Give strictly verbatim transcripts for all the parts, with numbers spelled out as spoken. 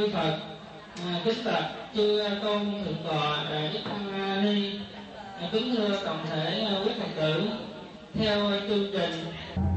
Chư Phật, à, kính bạch chư tôn thượng tọa Đại Đức Tăng Ni, à, kính thưa toàn thể quý Phật tử. Theo chương trình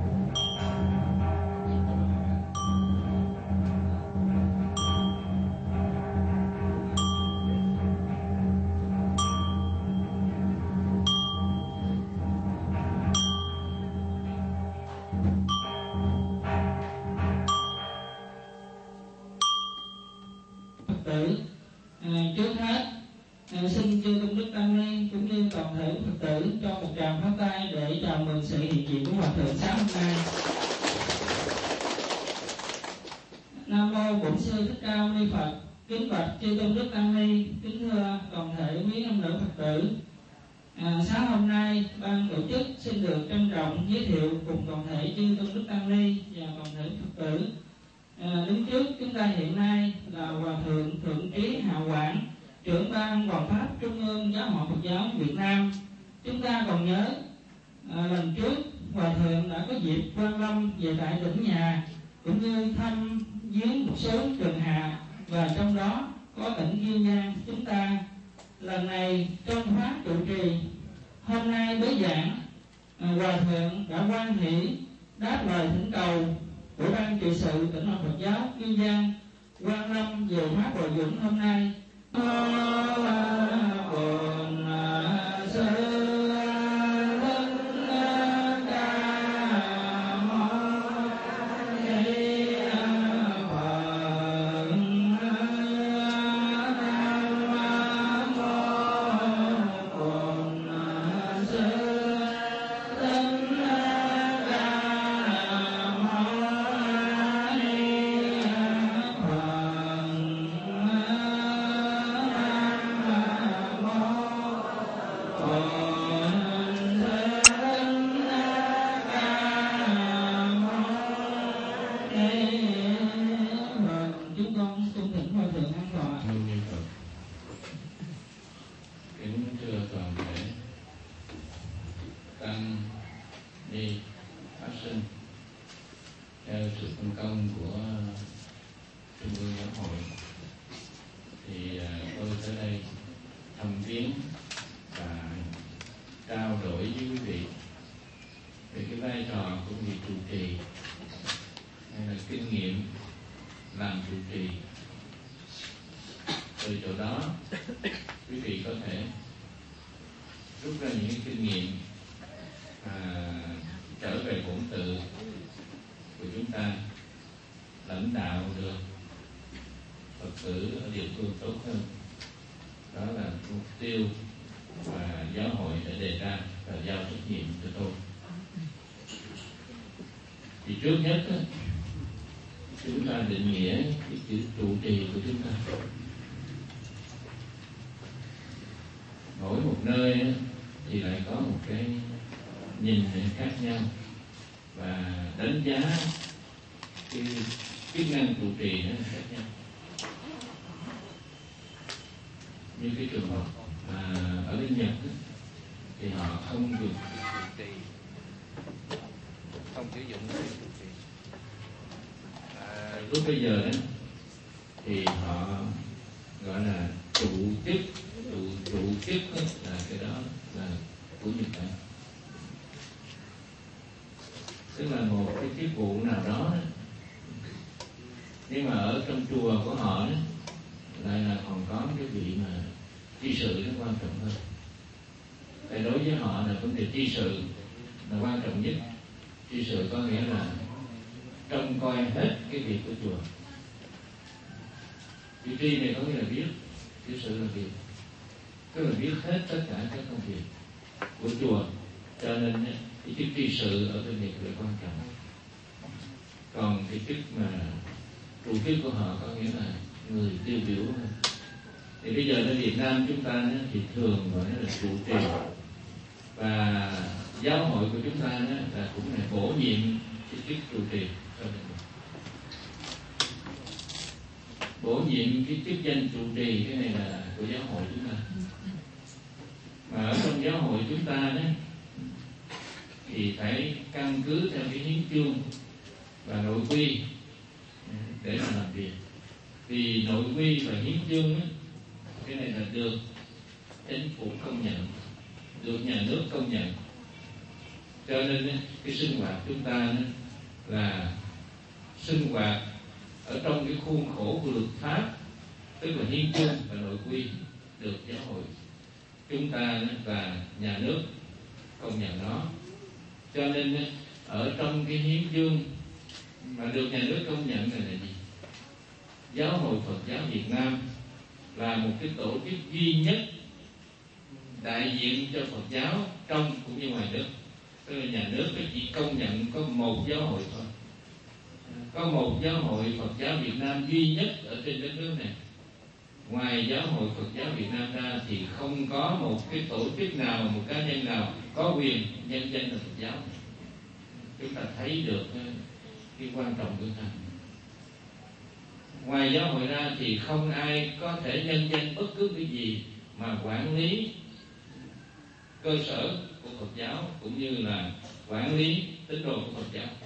tử, à, trước hết à, xin chư tôn đức tăng ni cũng như toàn thể Phật tử cho một tràng pháo tay để chào mừng sự hiện diện của hòa thượng sáng hôm nay. Nam mô Bổn Sư Thích Ca Mâu Ni Phật. Kính bạch chư tôn đức tăng ni, kính thưa toàn thể quý nam nữ Phật tử. À, sáng hôm nay ban tổ chức xin được trân trọng giới thiệu cùng toàn thể chư tôn đức tăng ni và toàn thể Phật tử. À, đứng trước chúng ta hiện nay là Hòa thượng Thượng Trí Hạo Quảng, trưởng ban Hoàng pháp Trung ương Giáo hội Phật giáo Việt Nam. Chúng ta còn nhớ à, lần trước Hòa thượng đã có dịp quan lâm về tại tỉnh nhà cũng như thăm viếng một số trường hạ, và trong đó có tỉnh Kiên Giang chúng ta. Lần này trong khóa trụ trì hôm nay bế giảng, à, Hòa thượng đã hoan hỷ đáp lời thỉnh cầu của ban trị sự tỉnh Hòa Phật giáo Kiên Giang quan lâm về khóa bồi dưỡng hôm nay. Trước nhất chúng ta định nghĩa cái chữ trụ trì của chúng ta. Mỗi một nơi thì lại có một cái nhìn khác nhau, và đánh giá cái chức năng trụ trì nó khác nhau. Như cái trường hợp mà ở bên Nhật thì họ không dùng trụ trì, không sử dụng cái trụ trì. À, lúc bây giờ đó thì họ gọi là trụ chức, trụ trụ chức đó, là cái đó là của Nhật Bản, tức là một cái chức vụ nào đó, đó. Nhưng mà ở trong chùa của họ đó, lại là còn có cái vị mà tri sự nó quan trọng hơn. Tại đối với họ là vấn đề tri sự là quan trọng nhất. Tri sự có nghĩa là trông coi hết cái việc của chùa. Chữ tri này có nghĩa là biết, tri sự là việc, tức là biết hết tất cả các công việc của chùa. Cho nên cái chức tri sự ở bên Nhật là quan trọng. Còn cái chức mà trụ chức của họ có nghĩa là người tiêu biểu hơn. Thì bây giờ ở Việt Nam chúng ta thì thường gọi là trụ trì, và giáo hội của chúng ta là cũng là bổ nhiệm cái chức trụ trì cho mình. Bổ nhiệm cái chức danh trụ trì, cái này là của giáo hội chúng ta. Mà ở trong giáo hội chúng ta đó thì phải căn cứ theo cái hiến chương và nội quy để mà làm việc. Vì nội quy và hiến chương á, cái này là được chính phủ công nhận, được nhà nước công nhận, cho nên á, cái sinh hoạt chúng ta á, là sinh hoạt ở trong cái khuôn khổ của luật pháp, tức là hiến chương và nội quy được giáo hội chúng ta và nhà nước công nhận nó. Cho nên ở trong cái hiến chương mà được nhà nước công nhận này là gì? Giáo hội Phật giáo Việt Nam là một cái tổ chức duy nhất đại diện cho Phật giáo trong cũng như ngoài nước. Tức là nhà nước chỉ công nhận có một giáo hội thôi, có một giáo hội Phật giáo Việt Nam duy nhất ở trên đất nước này. Ngoài giáo hội Phật giáo Việt Nam ra thì không có một cái tổ chức nào, một cá nhân nào có quyền nhân danh là Phật giáo. Chúng ta thấy được cái quan trọng của它. Ngoài giáo hội ra thì không ai có thể nhân danh bất cứ cái gì mà quản lý cơ sở của Phật giáo cũng như là quản lý tín đồ của Phật giáo.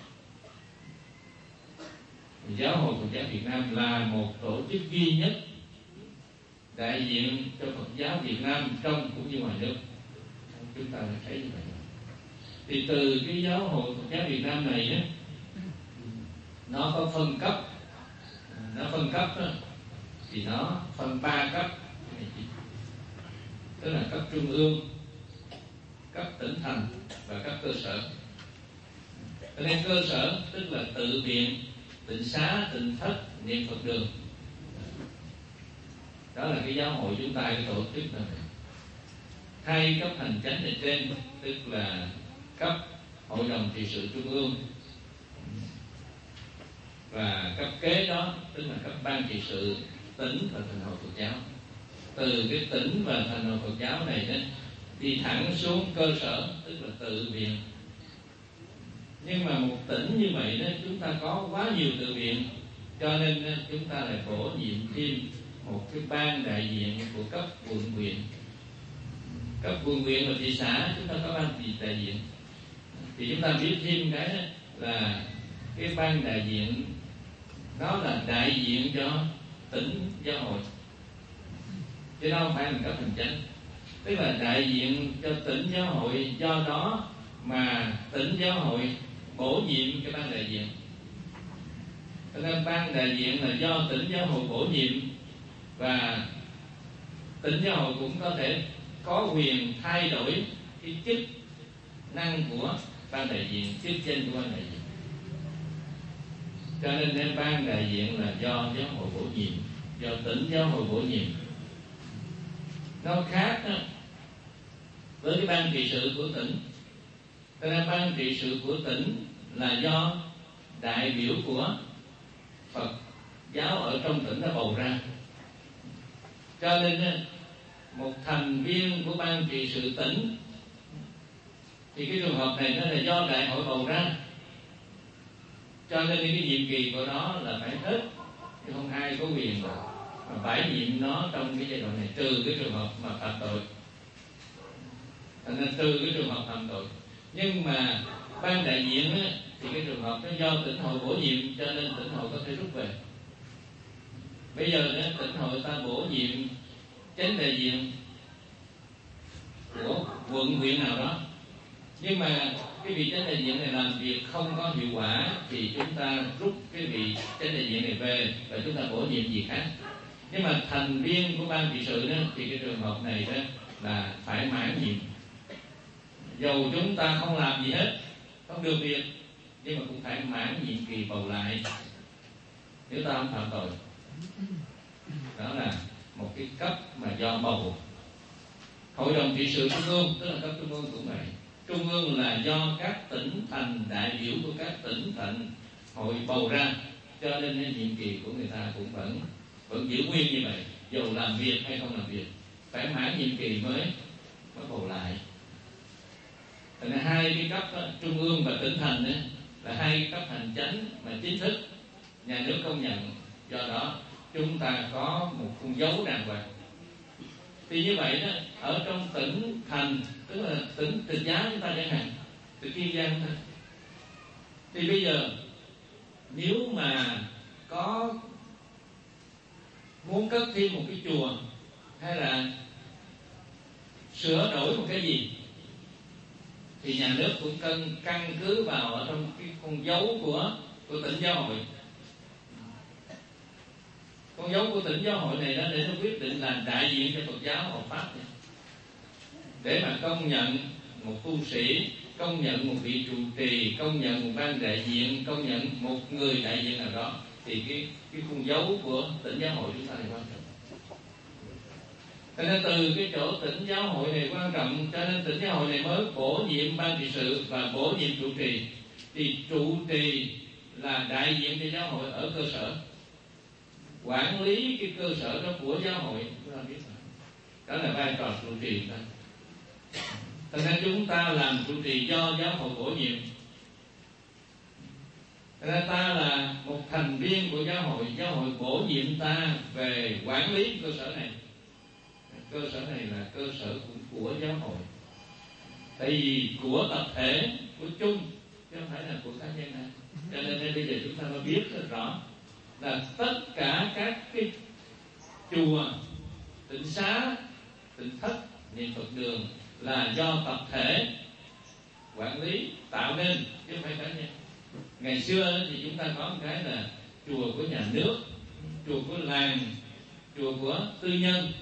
Giáo hội Phật giáo Việt Nam là một tổ chức duy nhất đại diện cho Phật giáo Việt Nam trong cũng như ngoài nước. Chúng ta đã thấy như vậy. Thì từ cái giáo hội Phật giáo Việt Nam này á, nó có phân cấp, nó phân cấp đó, thì nó phân ba cấp, tức là cấp trung ương, cấp tỉnh thành và cấp cơ sở. Cho nên cơ sở tức là tự viện, tịnh xá, tịnh thất, niệm Phật đường. Đó là cái giáo hội chúng ta, cái tổ chức này. Hai cấp hành chánh ở trên tức là cấp hội đồng trị sự trung ương, và cấp kế đó tức là cấp ban trị sự tỉnh và thành hội Phật giáo. Từ cái tỉnh và thành hội Phật giáo này đó, đi thẳng xuống cơ sở tức là tự viện. Nhưng mà một tỉnh như vậy đó, chúng ta có quá nhiều tự viện, cho nên chúng ta lại bổ nhiệm thêm một cái ban đại diện của cấp quận huyện. Cấp quận huyện và thị xã chúng ta có ban đại diện. Thì chúng ta biết thêm cái là cái ban đại diện đó là đại diện cho tỉnh giáo hội, chứ đâu không phải là cấp hành chánh. Tức là đại diện cho tỉnh giáo hội, do đó mà tỉnh giáo hội bổ nhiệm cái ban đại diện. Cho nên ban đại diện là do tỉnh giáo hội bổ nhiệm, và tỉnh giáo hội cũng có thể có quyền thay đổi cái chức năng của ban đại diện, chức danh của ban đại diện. Cho nên, nên ban đại diện là do giáo hội bổ nhiệm, do tỉnh giáo hội bổ nhiệm. Nó khác đó, với cái ban trị sự của tỉnh. Cho nên ban trị sự của tỉnh là do đại biểu của Phật giáo ở trong tỉnh đã bầu ra. Cho nên một thành viên của ban trị sự tỉnh thì cái trường hợp này nó là do đại hội bầu ra, cho nên cái nhiệm kỳ của nó là phải hết, chứ không ai có quyền mà bãi nhiệm nó trong cái giai đoạn này, trừ cái trường hợp mà phạm tội. Thành nên trừ cái trường hợp phạm tội. Nhưng mà ban đại diện á, thì cái trường hợp nó do tỉnh hội bổ nhiệm, cho nên tỉnh hội có thể rút về. Bây giờ đó, tỉnh hội ta bổ nhiệm chánh đại diện của quận huyện nào đó, nhưng mà cái vị chánh đại diện này làm việc không có hiệu quả thì chúng ta rút cái vị chánh đại diện này về và chúng ta bổ nhiệm gì khác. Nhưng mà thành viên của ban trị sự đó thì cái trường hợp này đó là phải mãn nhiệm, dầu chúng ta không làm gì hết, không được việc, nhưng mà cũng phải mãn nhiệm kỳ bầu lại nếu ta không phạm tội. Đó là một cái cấp mà do bầu. Hội đồng trị sự trung ương tức là cấp trung ương cũng vậy. Trung ương là do các tỉnh thành, đại biểu của các tỉnh thành hội bầu ra, cho nên nhiệm kỳ của người ta cũng vẫn vẫn giữ nguyên như vậy, dù làm việc hay không làm việc, phải mãn nhiệm kỳ mới mới bầu lại. Thành ra hai cái cấp đó, trung ương và tỉnh thành đó, là hai cấp hành chánh mà chính thức nhà nước công nhận, do đó chúng ta có một con dấu đàng hoàng. Thì như vậy đó, ở trong tỉnh thành, tức là tỉnh Tịnh Giá chúng ta chẳng hạn, tỉnh Kiên Giang chúng ta, thì bây giờ nếu mà có muốn cất thêm một cái chùa hay là sửa đổi một cái gì thì nhà nước cũng cần căn cứ vào ở trong cái con dấu của của tỉnh giáo hội. Con dấu của tỉnh giáo hội này đó để nó quyết định là đại diện cho Phật giáo hợp pháp này. Để mà công nhận một tu sĩ, công nhận một vị trụ trì, công nhận một ban đại diện, công nhận một người đại diện nào đó thì cái cái con dấu của tỉnh giáo hội chúng ta là quan trọng. Cho nên từ cái chỗ tỉnh giáo hội này quan trọng, cho nên tỉnh giáo hội này mới bổ nhiệm ban trị sự và bổ nhiệm trụ trì. Thì trụ trì là đại diện cho giáo hội ở cơ sở, quản lý cái cơ sở đó của giáo hội. Chúng ta biết đó là vai trò trụ trì đó. Cho nên chúng ta làm trụ trì do giáo hội bổ nhiệm. Cho nên ta là một thành viên của giáo hội, giáo hội bổ nhiệm ta về quản lý cơ sở này. Cơ sở này là cơ sở của, của giáo hội. Tại vì của tập thể, của chung, chứ không phải là của cá nhân này. Cho nên bây giờ chúng ta mới biết rất rõ là tất cả các cái chùa, tịnh xá, tịnh thất, niệm Phật đường là do tập thể quản lý tạo nên chứ không phải cá nhân. Ngày xưa thì chúng ta có một cái là chùa của nhà nước, chùa của làng, chùa của tư nhân.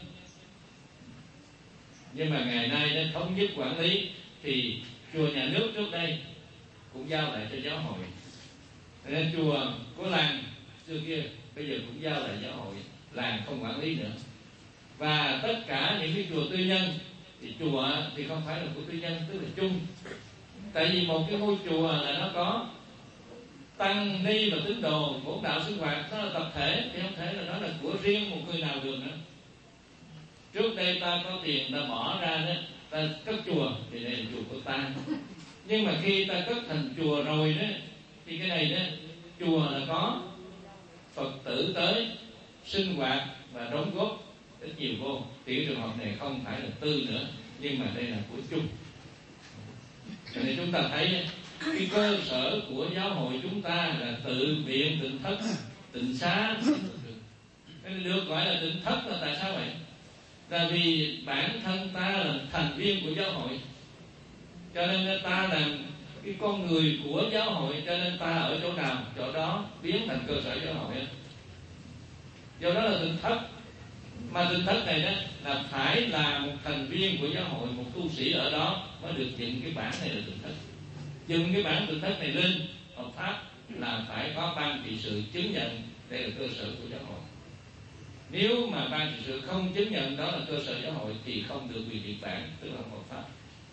Nhưng mà ngày nay nó thống nhất quản lý thì chùa nhà nước trước đây cũng giao lại cho giáo hội, nên chùa của làng xưa kia bây giờ cũng giao lại giáo hội, làng không quản lý nữa. Và tất cả những cái chùa tư nhân thì chùa thì không phải là của tư nhân, tức là chung. Tại vì một cái ngôi chùa là nó có tăng ni và tín đồ, bổn đạo sinh hoạt, nó là tập thể thì không thể là nó là của riêng một người nào được nữa. Trước đây ta có tiền ta bỏ ra đó, ta cất chùa thì đây là chùa của ta. Nhưng mà khi ta cất thành chùa rồi đó thì cái này đó, chùa là có Phật tử tới sinh hoạt và đóng góp rất nhiều vô, thì cái trường hợp này không phải là tư nữa, nhưng mà đây là của chung. Cho nên chúng ta thấy cái cơ sở của giáo hội chúng ta là tự viện, tịnh thất, tịnh xá. Cái được gọi là tịnh thất là tại sao vậy? Là vì bản thân ta là thành viên của giáo hội, cho nên ta là cái con người của giáo hội, cho nên ta ở chỗ nào chỗ đó biến thành cơ sở giáo hội. Do đó là tịnh thất. Mà tịnh thất này đó là phải là một thành viên của giáo hội, một tu sĩ ở đó mới được dựng cái bản này là tịnh thất. Dựng cái bản tịnh thất này lên hợp pháp là phải có ban trị sự chứng nhận đây là cơ sở của giáo hội. Nếu mà ban trị sự không chứng nhận đó là cơ sở giáo hội thì không được quyền điển bản, tức là không hợp pháp.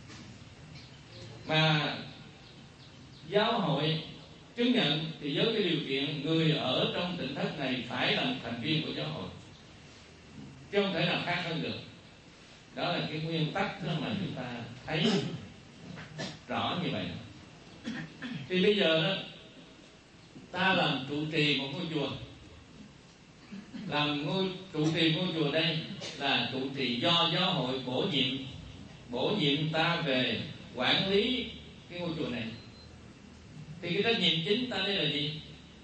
Mà giáo hội chứng nhận thì với cái điều kiện người ở trong tịnh thất này phải là một thành viên của giáo hội, chứ không thể nào khác hơn được. Đó là cái nguyên tắc đó mà chúng ta thấy rõ như vậy. Thì bây giờ đó ta làm trụ trì một ngôi chùa, làm ngôi trụ trì ngôi chùa đây là trụ trì do giáo hội bổ nhiệm, bổ nhiệm ta về quản lý cái ngôi chùa này. Thì cái trách nhiệm chính ta đây là gì?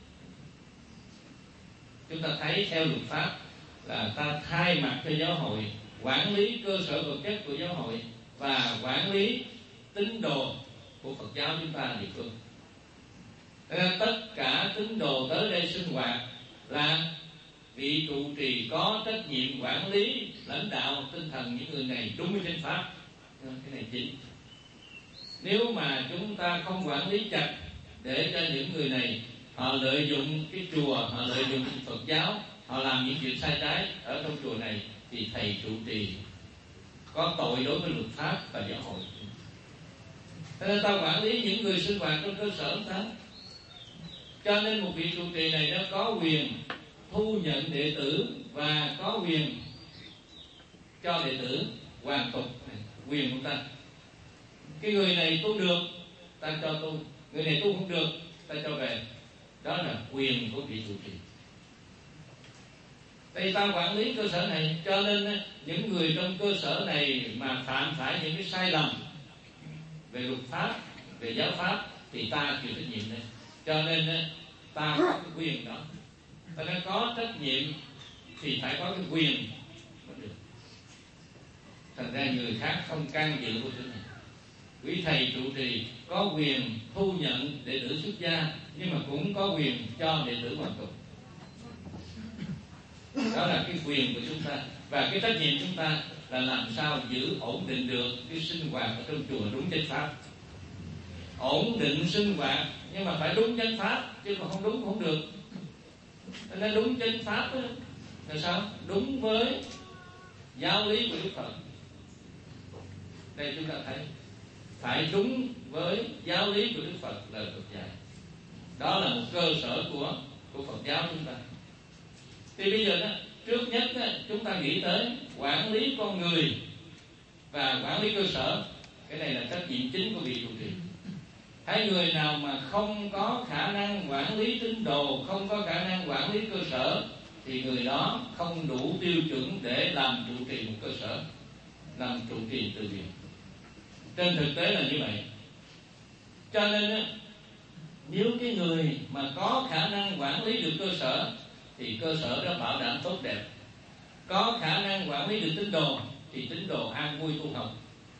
Chúng ta thấy theo luật pháp là ta thay mặt cho giáo hội quản lý cơ sở vật chất của giáo hội và quản lý tín đồ của Phật giáo chúng ta địa phương. Nên tất cả tín đồ tới đây sinh hoạt là vị trụ trì có trách nhiệm quản lý, lãnh đạo tinh thần những người này đúng với chánh pháp. Cái này chính. Nếu mà chúng ta không quản lý chặt để cho những người này họ lợi dụng cái chùa, họ lợi dụng Phật giáo, họ làm những chuyện sai trái ở trong chùa này thì thầy trụ trì có tội đối với luật pháp và giáo hội. Cho nên ta quản lý những người sinh hoạt trong cơ sở ta. Cho nên một vị trụ trì này nó có quyền thu nhận đệ tử và có quyền cho đệ tử hoàn tục, quyền của ta. Cái người này tu được ta cho tu, người này tu không được ta cho về. Đó là quyền của vị trụ trì. Đây ta quản lý cơ sở này, cho nên những người trong cơ sở này mà phạm phải những cái sai lầm về luật pháp, về giáo pháp thì ta chịu trách nhiệm này. Cho nên ta có cái quyền đó, ta nên có trách nhiệm thì phải có cái quyền mới được. Thành ra người khác không can dự vào chỗ này. Quý thầy trụ trì có quyền thu nhận đệ tử xuất gia, nhưng mà cũng có quyền cho đệ tử hoàn tục. Đó là cái quyền của chúng ta. Và cái trách nhiệm chúng ta là làm sao giữ ổn định được cái sinh hoạt ở trong chùa đúng chánh pháp. Ổn định sinh hoạt nhưng mà phải đúng chánh pháp, chứ mà không đúng không được. Nên đúng chánh pháp đó, là sao? Đúng với giáo lý của Đức Phật. Đây chúng ta thấy phải đúng với giáo lý của Đức Phật, lời Phật dạy. Đó là một cơ sở của của Phật giáo chúng ta. Thì bây giờ đó, trước nhất đó, chúng ta nghĩ tới quản lý con người và quản lý cơ sở. Cái này là trách nhiệm chính của vị trụ trì. Thấy người nào mà không có khả năng quản lý tín đồ, không có khả năng quản lý cơ sở, thì người đó không đủ tiêu chuẩn để làm trụ trì một cơ sở, làm trụ trì từ thiện. Trên thực tế là như vậy. Cho nên nếu cái người mà có khả năng quản lý được cơ sở thì cơ sở đó bảo đảm tốt đẹp. Có khả năng quản lý được tín đồ thì tín đồ an vui tu học.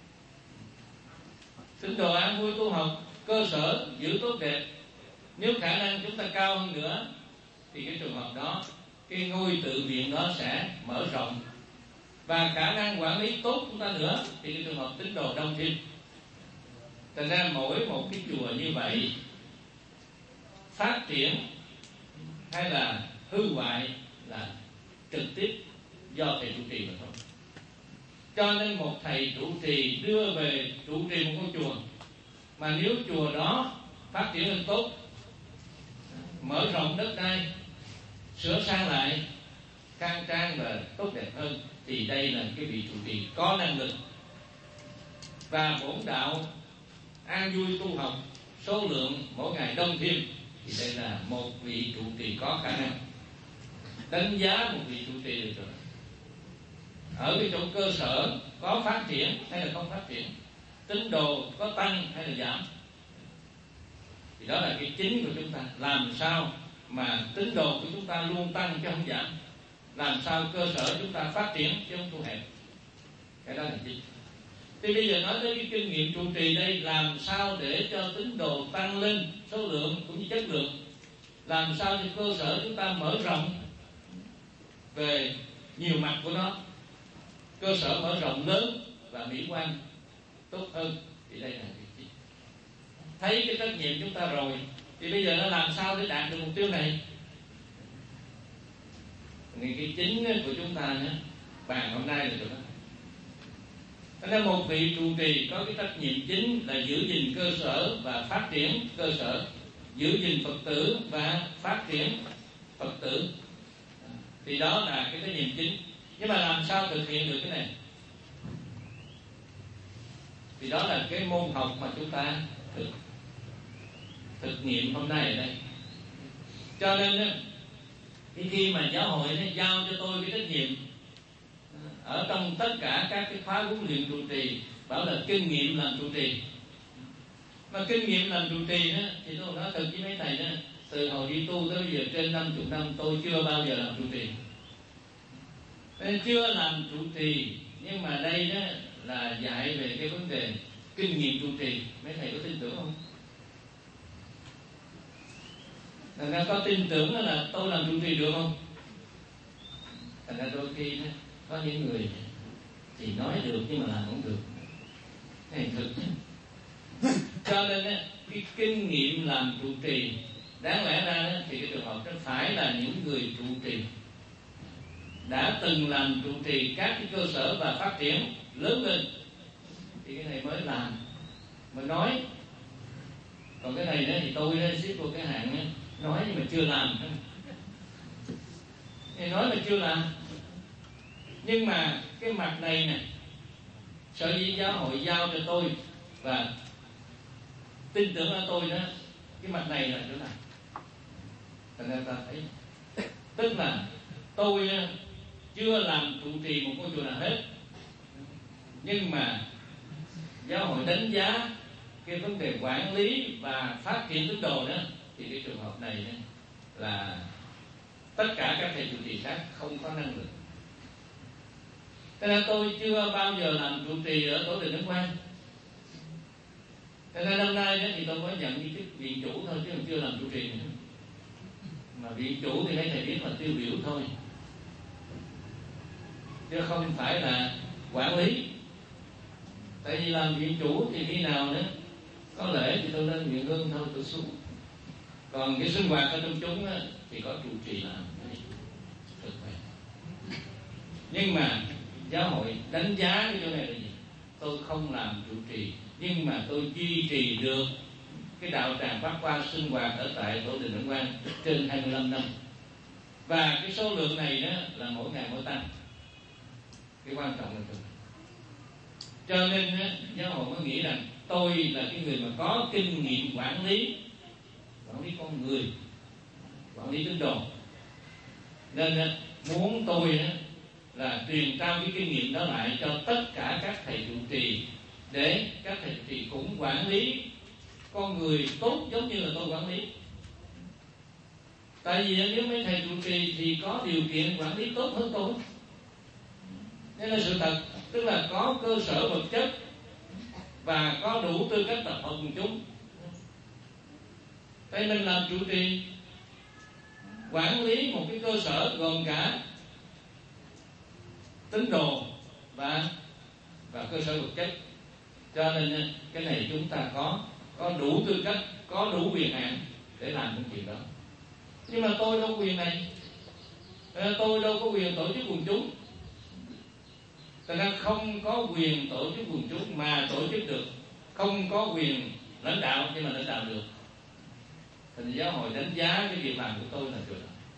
Tín đồ an vui tu học, cơ sở giữ tốt đẹp. Nếu khả năng chúng ta cao hơn nữa thì cái trường hợp đó, cái ngôi tự viện đó sẽ mở rộng. Và khả năng quản lý tốt chúng ta nữa thì cái trường hợp tín đồ đông thêm. Thành ra mỗi một cái chùa như vậy phát triển hay là hư hoại là trực tiếp do thầy trụ trì mà thôi. Cho nên một thầy trụ trì đưa về trụ trì một ngôi chùa, mà nếu chùa đó phát triển lên tốt, mở rộng đất đai, sửa sang lại, khang trang và tốt đẹp hơn, thì đây là cái vị trụ trì có năng lực. Và bổn đạo an vui tu học, số lượng mỗi ngày đông thêm, thì đây là một vị trụ trì có khả năng. Đánh giá một vị trụ trì được rồi. Ở cái chỗ cơ sở có phát triển hay là không phát triển, tín đồ có tăng hay là giảm, thì đó là cái chính của chúng ta. Làm sao mà tín đồ của chúng ta luôn tăng chứ không giảm, làm sao cơ sở chúng ta phát triển chứ không thu hẹp, cái đó là chính. Thì bây giờ nói tới cái kinh nghiệm trụ trì đây, làm sao để cho tín đồ tăng lên số lượng cũng như chất lượng, làm sao cho cơ sở chúng ta mở rộng về nhiều mặt của nó, cơ sở mở rộng lớn và mỹ quan tốt hơn, thì đây là cái chính. Thấy cái trách nhiệm chúng ta rồi thì bây giờ nó làm sao để đạt được mục tiêu này. Thì cái chính của chúng ta nhé, bàn hôm nay là chỗ đó. Nên một vị trụ trì có cái trách nhiệm chính là giữ gìn cơ sở và phát triển cơ sở, giữ gìn Phật tử và phát triển Phật tử. Thì đó là cái trách nhiệm chính. Nhưng mà làm sao thực hiện được cái này? Thì đó là cái môn học mà chúng ta thực, thực nghiệm hôm nay ở đây. Cho nên cái khi mà giáo hội nó giao cho tôi cái trách nhiệm ở trong tất cả các cái khóa huấn luyện trụ trì, bảo là kinh nghiệm làm trụ trì. Mà kinh nghiệm làm trụ trì đó, thì tôi nói thật với mấy thầy đó, từ hồi đi tu tới bây giờ trên năm mươi năm tôi chưa bao giờ làm trụ trì. Nên chưa làm trụ trì, nhưng mà đây đó là dạy về cái vấn đề kinh nghiệm trụ trì. Mấy thầy có tin tưởng không? Thành ra có tin tưởng là tôi làm trụ trì được không? Thành ra đôi khi đó, có những người thì nói được nhưng mà làm không được. Cái này thực chứ. Cho nên đó, cái kinh nghiệm làm trụ trì, đáng lẽ ra đó, thì cái trường hợp đó phải là những người trụ trì đã từng làm trụ trì các cái cơ sở và phát triển lớn lên, thì cái này mới làm mà nói. Còn cái này đó thì tôi đó xếp vô cái hạng đó, nói nhưng mà chưa làm. Thì nói mà chưa làm. Nhưng mà cái mặt này nè, sở dĩ giáo hội giao cho tôi và tin tưởng ở tôi đó, cái mặt này là chỗ nào? Thành ra ta thấy, tức là tôi chưa làm trụ trì một ngôi chùa nào hết, nhưng mà giáo hội đánh giá cái vấn đề quản lý và phát triển tín đồ đó, thì cái trường hợp này đó là tất cả các thầy trụ trì khác không có năng lực. Cho nên tôi chưa bao giờ làm trụ trì ở Tổ Đình Ấn Quang. Cho nên năm nay đó thì tôi mới nhận cái chức viện chủ thôi, chứ còn chưa làm trụ trì nữa. Mà viện chủ thì mấy thầy biết là tiêu biểu thôi, chứ không phải là quản lý. Tại vì làm viện chủ thì khi nào nữa có lễ thì tôi lên viện hương thôi, tôi xuống. Còn cái sinh hoạt ở trong chúng á, thì có trụ trì làm. Nhưng mà giáo hội đánh giá cái chỗ này là gì? Tôi không làm trụ trì, nhưng mà tôi duy trì được cái đạo tràng Pháp Hoa sinh hoạt ở tại Tổ Đình Ấn Quang trên hai mươi lăm năm. Và cái số lượng này đó là mỗi ngày mỗi tăng. Cái quan trọng là tôi. Cho nên đó, giáo hội mới nghĩ rằng tôi là cái người mà có kinh nghiệm quản lý, quản lý con người, quản lý tín đồ. Nên đó, muốn tôi đó, là truyền trao cái kinh nghiệm đó lại cho tất cả các thầy trụ trì, để các thầy trụ trì cũng quản lý con người tốt giống như là tôi quản lý. Tại vì nếu mấy thầy trụ trì thì có điều kiện quản lý tốt hơn tôi. Đây là sự thật, tức là có cơ sở vật chất và có đủ tư cách tập hợp cùng chúng. Tại mình làm trụ trì quản lý một cái cơ sở gồm cả tín đồ và và cơ sở vật chất, cho nên cái này chúng ta có có đủ tư cách, có đủ quyền hạn để làm những chuyện đó. Nhưng mà tôi đâu có quyền này, tôi đâu có quyền tổ chức quần chúng, cho nên không có quyền tổ chức quần chúng mà tổ chức được, không có quyền lãnh đạo nhưng mà lãnh đạo được. Thì giáo hội đánh giá cái việc làm của tôi là được.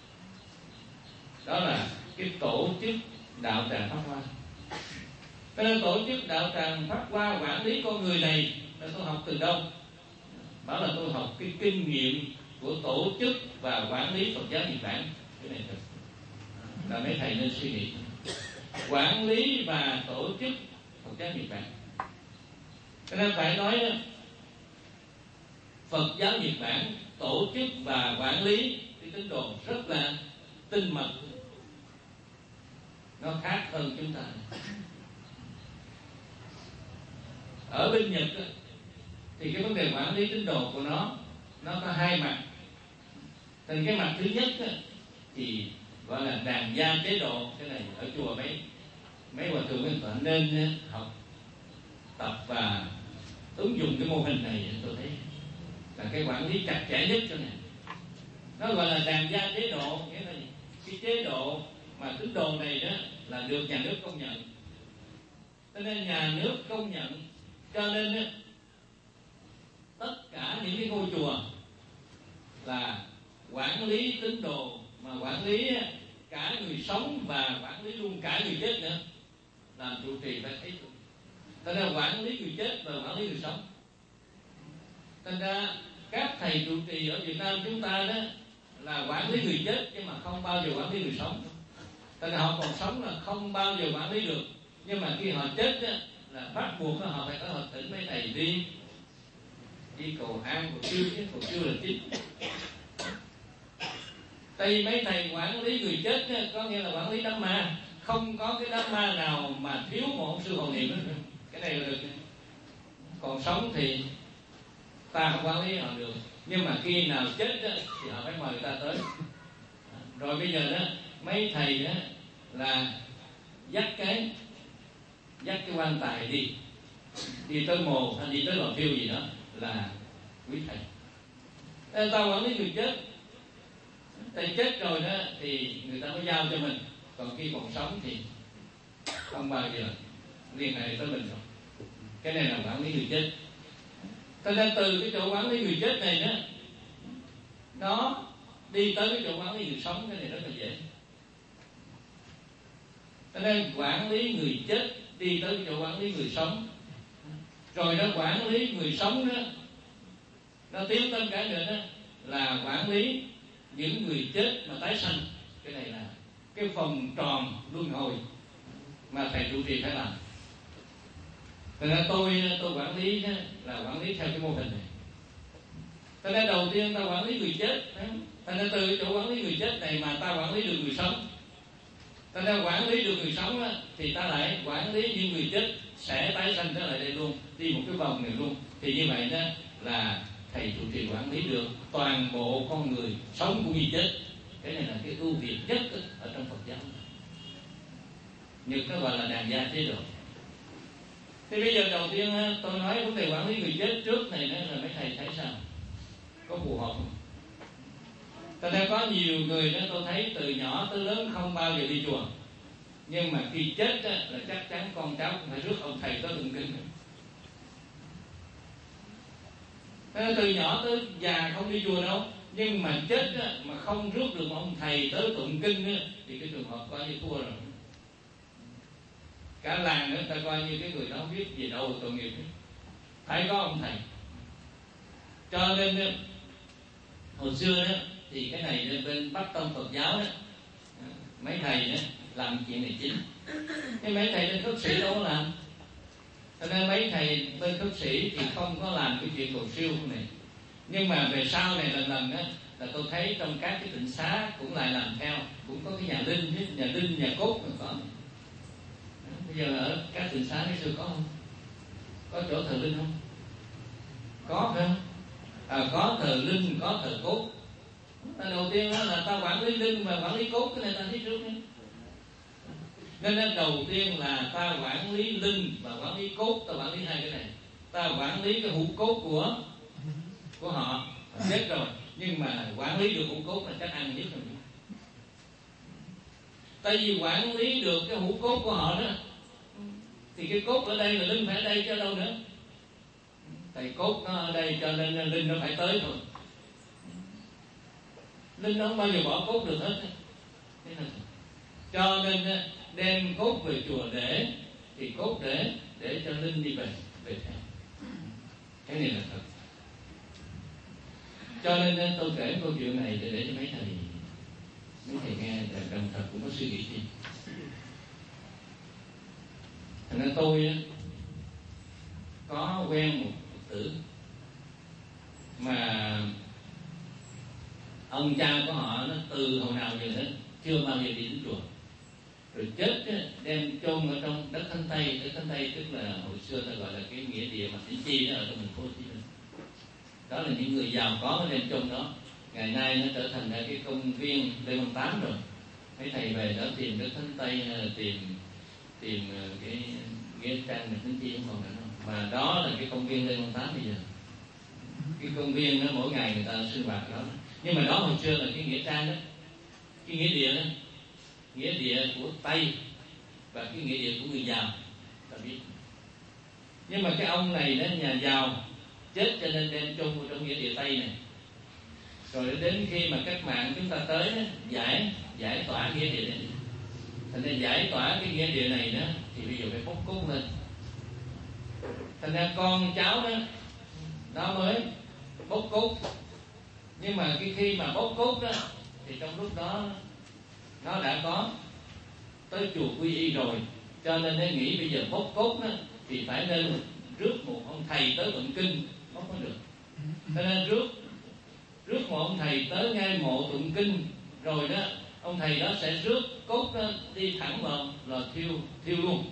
Đó là cái tổ chức đạo tràng Pháp Hoa. Cho nên tổ chức đạo tràng Pháp Hoa quản lý con người này là tôi học từ đâu? Bảo là tôi học cái kinh nghiệm của tổ chức và quản lý Phật giáo Nhật Bản. Cái này thật là mấy thầy nên suy nghĩ. Quản lý và tổ chức Phật giáo Nhật Bản. Cho nên phải nói Phật giáo Nhật Bản tổ chức và quản lý cái tín đồ rất là tinh mật, nó khác hơn chúng ta. Ở bên Nhật thì cái vấn đề quản lý tín đồ của nó nó có hai mặt. Thì cái mặt thứ nhất thì gọi là đàn gia chế độ. Cái này ở chùa mấy mấy hòa thượng mấy bạn nên học tập và ứng dụng cái mô hình này. Tôi thấy là cái quản lý chặt chẽ nhất cho này. Nó gọi là đàn gia chế độ, nghĩa là cái chế độ mà tín đồ này đó là được nhà nước công nhận. Cho nên nhà nước công nhận, cho nên đó, tất cả những cái ngôi chùa là quản lý tín đồ, mà quản lý cả người sống và quản lý luôn cả người chết nữa. Làm trụ trì phải thấy. Cho nên quản lý người chết và quản lý người sống. Thành ra các thầy trụ trì ở Việt Nam chúng ta đó là quản lý người chết nhưng mà không bao giờ quản lý người sống. Thành ra họ còn sống là không bao giờ quản lý được. Nhưng mà khi họ chết đó, là bắt buộc họ phải có hợp tỉnh mấy thầy đi đi cầu an, cầu siêu, chứ cầu siêu là chính. Tại vì mấy thầy quản lý người chết đó, có nghĩa là quản lý đám ma. Không có cái đám ma nào mà thiếu một ông sư hộ niệm đó. Cái này là được. Còn sống thì ta không quản lý họ được. Nhưng mà khi nào chết đó, thì họ phải mời người ta tới. Rồi bây giờ đó mấy thầy đó là dắt cái dắt cái quan tài đi đi tới mồ hay đi tới lò thiêu gì đó là quý thầy. Nên ta quản lý người chết. Thầy chết rồi đó thì người ta mới giao cho mình. Còn khi còn sống thì không bao giờ liên hệ tới mình rồi. Cái này là quản lý người chết. Cho nên từ cái chỗ quản lý người chết này đó, nó đi tới cái chỗ quản lý người sống, cái này rất là dễ. Cho nên quản lý người chết đi tới cái chỗ quản lý người sống. Rồi nó quản lý người sống đó, nó tiến tới cái nữa đó là quản lý những người chết mà tái sanh. Cái này là cái vòng tròn luân hồi mà thầy trụ trì phải làm. Cho nên tôi tôi quản lý đó, là quản lý theo cái mô hình này. Cho nên đầu tiên ta quản lý người chết, cho nên từ chỗ quản lý người chết này mà ta quản lý được người sống. Cho nên quản lý được người sống á, thì ta lại quản lý những người chết sẽ tái sanh trở lại đây luôn, đi một cái vòng này luôn. Thì như vậy đó là thầy trụ trì quản lý được toàn bộ con người sống cũng như chết. Cái này là cái ưu việt nhất ở trong Phật giáo. Nhật nó gọi là đàn gia chế độ. Thì bây giờ đầu tiên tôi nói vấn đề quản lý người chết trước này đó là mấy thầy thấy sao? Có phù hợp không? Cho nên có nhiều người đó tôi thấy từ nhỏ tới lớn không bao giờ đi chùa, nhưng mà khi chết đó, là chắc chắn con cháu cũng phải rước ông thầy tới tụng kinh. Nên từ nhỏ tới già không đi chùa đâu, nhưng mà chết đó, mà không rước được một ông thầy tới tụng kinh đó, thì cái trường hợp coi như thua rồi. Cả làng nữa ta coi như cái người đó không biết gì đâu tội nghiệp ấy. Phải có ông thầy. Cho nên đó, hồi xưa đó thì cái này bên Bắc Tông Phật giáo đó, mấy thầy đó làm chuyện này chính. Cái mấy thầy bên khất sĩ đâu có làm. Cho nên mấy thầy bên khất sĩ thì không có làm cái chuyện cầu siêu này. Nhưng mà về sau này lần lần đó là tôi thấy trong các cái tịnh xá cũng lại làm theo, cũng có cái nhà linh, nhà linh, nhà cốt mà có. Bây giờ ở các tịnh xá ngày xưa có không? Có chỗ thờ linh không? Có phải không? À, có thờ linh, có thờ cốt. Đầu tiên đó là ta quản lý linh và quản lý cốt, cái này ta thấy trước đấy. Nên đầu tiên là ta quản lý linh và quản lý cốt, ta quản lý hai cái này. Ta quản lý cái hũ cốt của của họ chết rồi, nhưng mà quản lý được hũ cốt là chắc ăn nhất rồi. Tại vì quản lý được cái hũ cốt của họ đó, thì cái cốt ở đây là linh phải ở đây chứ ở đâu nữa. Thầy cốt nó ở đây cho nên linh nó phải tới thôi. Linh nó không bao giờ bỏ cốt được hết. Cho nên đem cốt về chùa để, thì cốt để để cho linh đi về về theo. Cái này là thật. Cho nên tôi kể câu chuyện này để để cho mấy thầy mấy thầy nghe đồng thật cũng có suy nghĩ gì. Thành ra tôi có quen một Phật tử mà ông cha của họ nó từ hồi nào giờ hết chưa bao giờ đi đến chùa, rồi chết đem chôn ở trong đất Thánh Tây. Đất Thánh Tây tức là hồi xưa ta gọi là cái nghĩa địa mà Tĩnh Chi đó ở trong thành phố Hồ Chí Minh. Đó là những người giàu có mới đem chôn đó. Ngày nay nó trở thành ra cái công viên Lê Văn Tám rồi. Mấy thầy về đó tìm đất Thánh Tây hay là tìm tìm cái nghĩa trang mà Tĩnh Chi không còn nữa. Mà đó là cái công viên Lê Văn Tám bây giờ. Cái công viên đó mỗi ngày người ta sinh hoạt đó. Nhưng mà đó hồi xưa là cái nghĩa trang đó, cái nghĩa địa đó, nghĩa địa của Tây và cái nghĩa địa của người giàu, ta biết. Nhưng mà cái ông này đó nhà giàu chết cho nên đem chôn vào trong nghĩa địa Tây này. Rồi đến khi mà cách mạng chúng ta tới đó, giải giải tỏa nghĩa địa này, thành ra giải tỏa cái nghĩa địa này đó thì bây giờ phải bốc cốt lên. Thành ra con cháu đó nó mới bốc cốt. Nhưng mà cái khi mà bốc cốt đó thì trong lúc đó nó đã có tới chùa quy y rồi, cho nên nó nghĩ bây giờ bốc cốt đó thì phải nên rước một ông thầy tới tụng kinh mới có được. Cho nên rước rước một ông thầy tới ngay mộ tụng kinh, rồi đó ông thầy đó sẽ rước cốt đó đi thẳng vào lò thiêu thiêu luôn.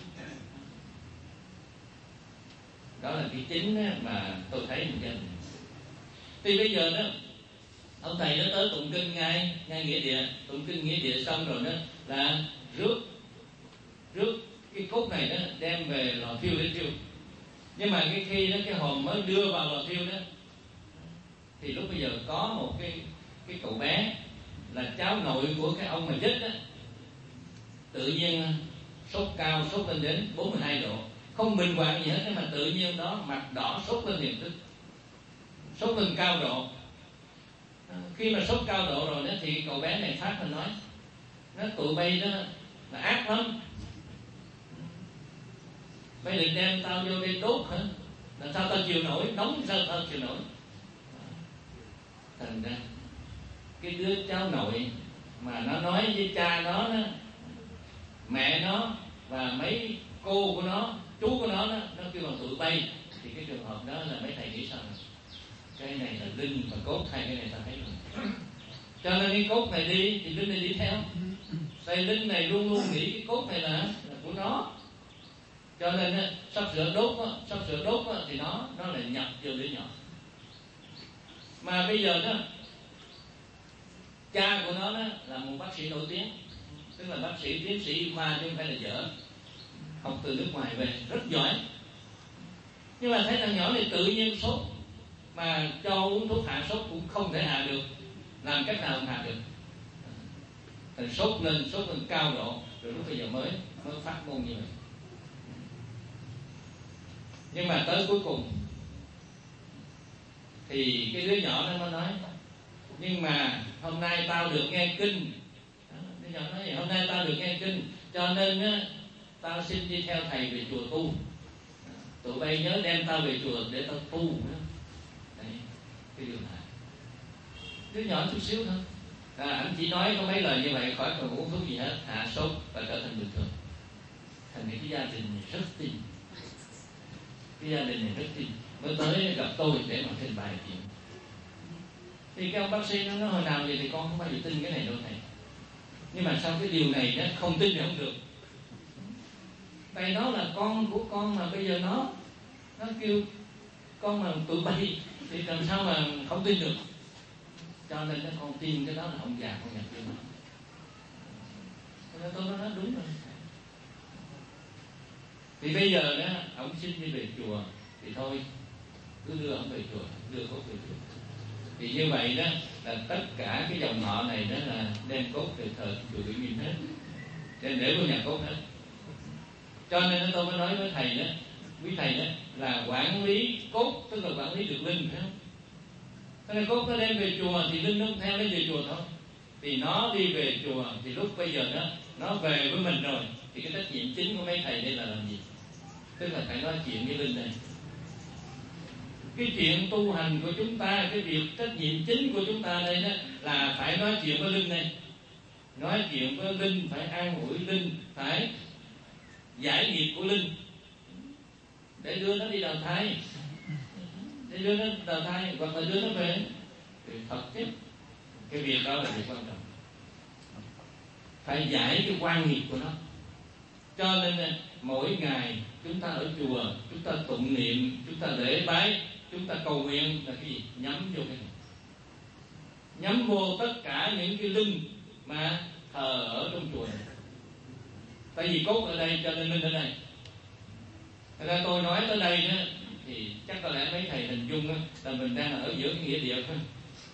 Đó là cái chính mà tôi thấy một cái. Thì bây giờ đó ông thầy đó tới tụng kinh ngay ngay nghĩa địa, tụng kinh nghĩa địa xong rồi đó là rước rước cái cốt này đó đem về lò thiêu để thiêu. Nhưng mà cái khi đó cái hồn mới đưa vào lò thiêu đó thì lúc bây giờ có một cái cái cậu bé là cháu nội của cái ông mà chết đó, tự nhiên sốt cao, sốt lên đến bốn mươi hai độ, không bình hoàng gì hết, nhưng mà tự nhiên đó mặt đỏ sốt lên liền tức, sốt lên cao độ. Khi mà sốt cao độ rồi đó thì cậu bé này phát ra nói, nó tụi bay đó là ác lắm, bay định đem tao vô đây đốt hả? Làm sao tao chịu nổi, nóng sao tao chịu nổi. Thành ra cái đứa cháu nội mà nó nói với cha nó đó, mẹ nó và mấy cô của nó, chú của nó đó, nó kêu bằng tụi bay, thì cái trường hợp đó là mấy thầy nghĩ sao? cái này là linh và cốt, hai cái này ta thấy rồi. Cho nên cái cốt này đi thì linh này đi theo. Đây linh này luôn luôn nghĩ cái cốt này là, là của nó. Cho nên á, sắp sửa đốt á, sắp sửa đốt á, thì nó nó lại nhập vô lửa nhỏ. Mà bây giờ đó, cha của nó đó là một bác sĩ nổi tiếng, tức là bác sĩ tiến sĩ y khoa chứ không phải là dở, học từ nước ngoài về rất giỏi. Nhưng mà thấy thằng nhỏ này tự nhiên sốt, mà cho uống thuốc hạ sốt cũng không thể hạ được, làm cách nào hạ được. Thành sốt lên, sốt lên cao độ, rồi lúc bây giờ mới mới phát ngôn như vậy. Nhưng mà tới cuối cùng thì cái đứa nhỏ nó mới nói, nhưng mà hôm nay tao được nghe kinh. Đứa nhỏ nói hôm nay tao được nghe kinh, cho nên á, tao xin đi theo thầy về chùa tu. Tụi bay nhớ đem tao về chùa để tao tu. Đấy, cái điều này đứa nhỏ chút xíu thôi. À, anh chỉ nói có mấy lời như vậy, khỏi cần uống thuốc gì hết, hạ sốt và trở thành bình thường. Thành cái gia đình này rất tin, cái gia đình này rất tin, mới tới gặp tôi để mà trình bày chuyện. Thì cái ông bác sĩ nó nói hồi nào vậy thì con không bao giờ tin cái này đâu thầy. Nhưng mà sao cái điều này nó không tin thì không được. Tại nó là con của con mà bây giờ nó nó kêu con mà tụi bay thì làm sao mà không tin được. Cho nên nó con tin cái đó là ông già con nhập cho nó. Cho nên tôi nói đúng rồi. Thì bây giờ đó ông xin đi về chùa thì thôi, cứ đưa ông về chùa, đưa cốt về chùa. Thì như vậy đó là tất cả cái dòng họ này đó là đem cốt về thờ chùa Vĩnh Nghiêm hết, đem để vào nhà cốt hết. Cho nên tôi mới nói với thầy đó, quý thầy đó, là quản lý cốt tức là quản lý được linh, phải không? Thế nên cốt nó đem về chùa thì linh nó theo nó về chùa thôi. Thì nó đi về chùa thì lúc bây giờ đó nó về với mình rồi, thì cái trách nhiệm chính của mấy thầy đây là làm gì? Tức là phải nói chuyện với linh này. Cái chuyện tu hành của chúng ta, cái việc trách nhiệm chính của chúng ta đây đó là phải nói chuyện với linh này. Nói chuyện với linh, phải an ủi linh, phải giải nghiệp của linh để đưa nó đi đầu thai, để đưa nó đầu thai hoặc là đưa nó về về Phật chứ. Cái việc đó là việc quan trọng, phải giải cái quan nghiệp của nó. Cho nên mỗi ngày chúng ta ở chùa, chúng ta tụng niệm, chúng ta lễ bái, chúng ta cầu nguyện là cái gì? Nhắm vô cái này, nhắm vô tất cả những cái linh mà thờ ở trong chùa này. Tại vì cốt ở đây cho nên linh ở đây. Thật ra tôi nói tới đây đó, thì chắc có lẽ mấy thầy hình dung đó, là mình đang ở giữa cái nghĩa địa thôi.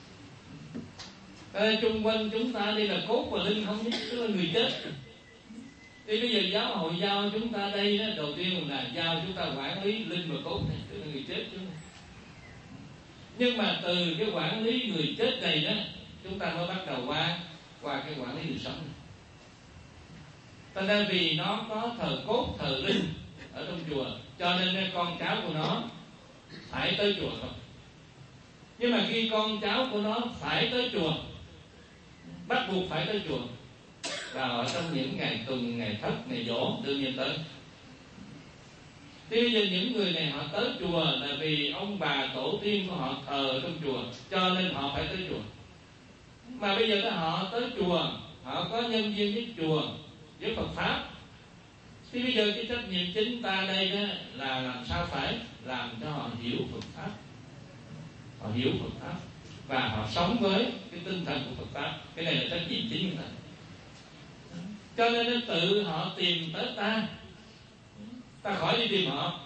Ở chung quanh chúng ta đây là cốt và linh không nhất, tức là người chết. Thì bây giờ giáo hội giao chúng ta đây đó, đầu tiên là giao chúng ta quản lý linh và cốt này, tức là người chết chúng ta. Nhưng mà từ cái quản lý người chết này đó, chúng ta mới bắt đầu qua qua cái quản lý người sống này. Cho nên vì nó có thờ cốt, thờ linh ở trong chùa, cho nên con cháu của nó phải tới chùa thôi. Nhưng mà khi con cháu của nó phải tới chùa, bắt buộc phải tới chùa, và ở trong những ngày tuần, ngày thất, ngày giỗ đương nhiên tới. Thì bây giờ những người này họ tới chùa là vì ông bà tổ tiên của họ thờ ở trong chùa, cho nên họ phải tới chùa. Mà bây giờ họ tới chùa, họ có nhân duyên với chùa, với Phật pháp. Thì bây giờ cái trách nhiệm chính ta đây đó là làm sao phải làm cho họ hiểu Phật pháp, họ hiểu Phật pháp và họ sống với cái tinh thần của Phật pháp. Cái này là trách nhiệm chính của ta. Cho nên nó tự họ tìm tới ta, ta khỏi đi tìm họ.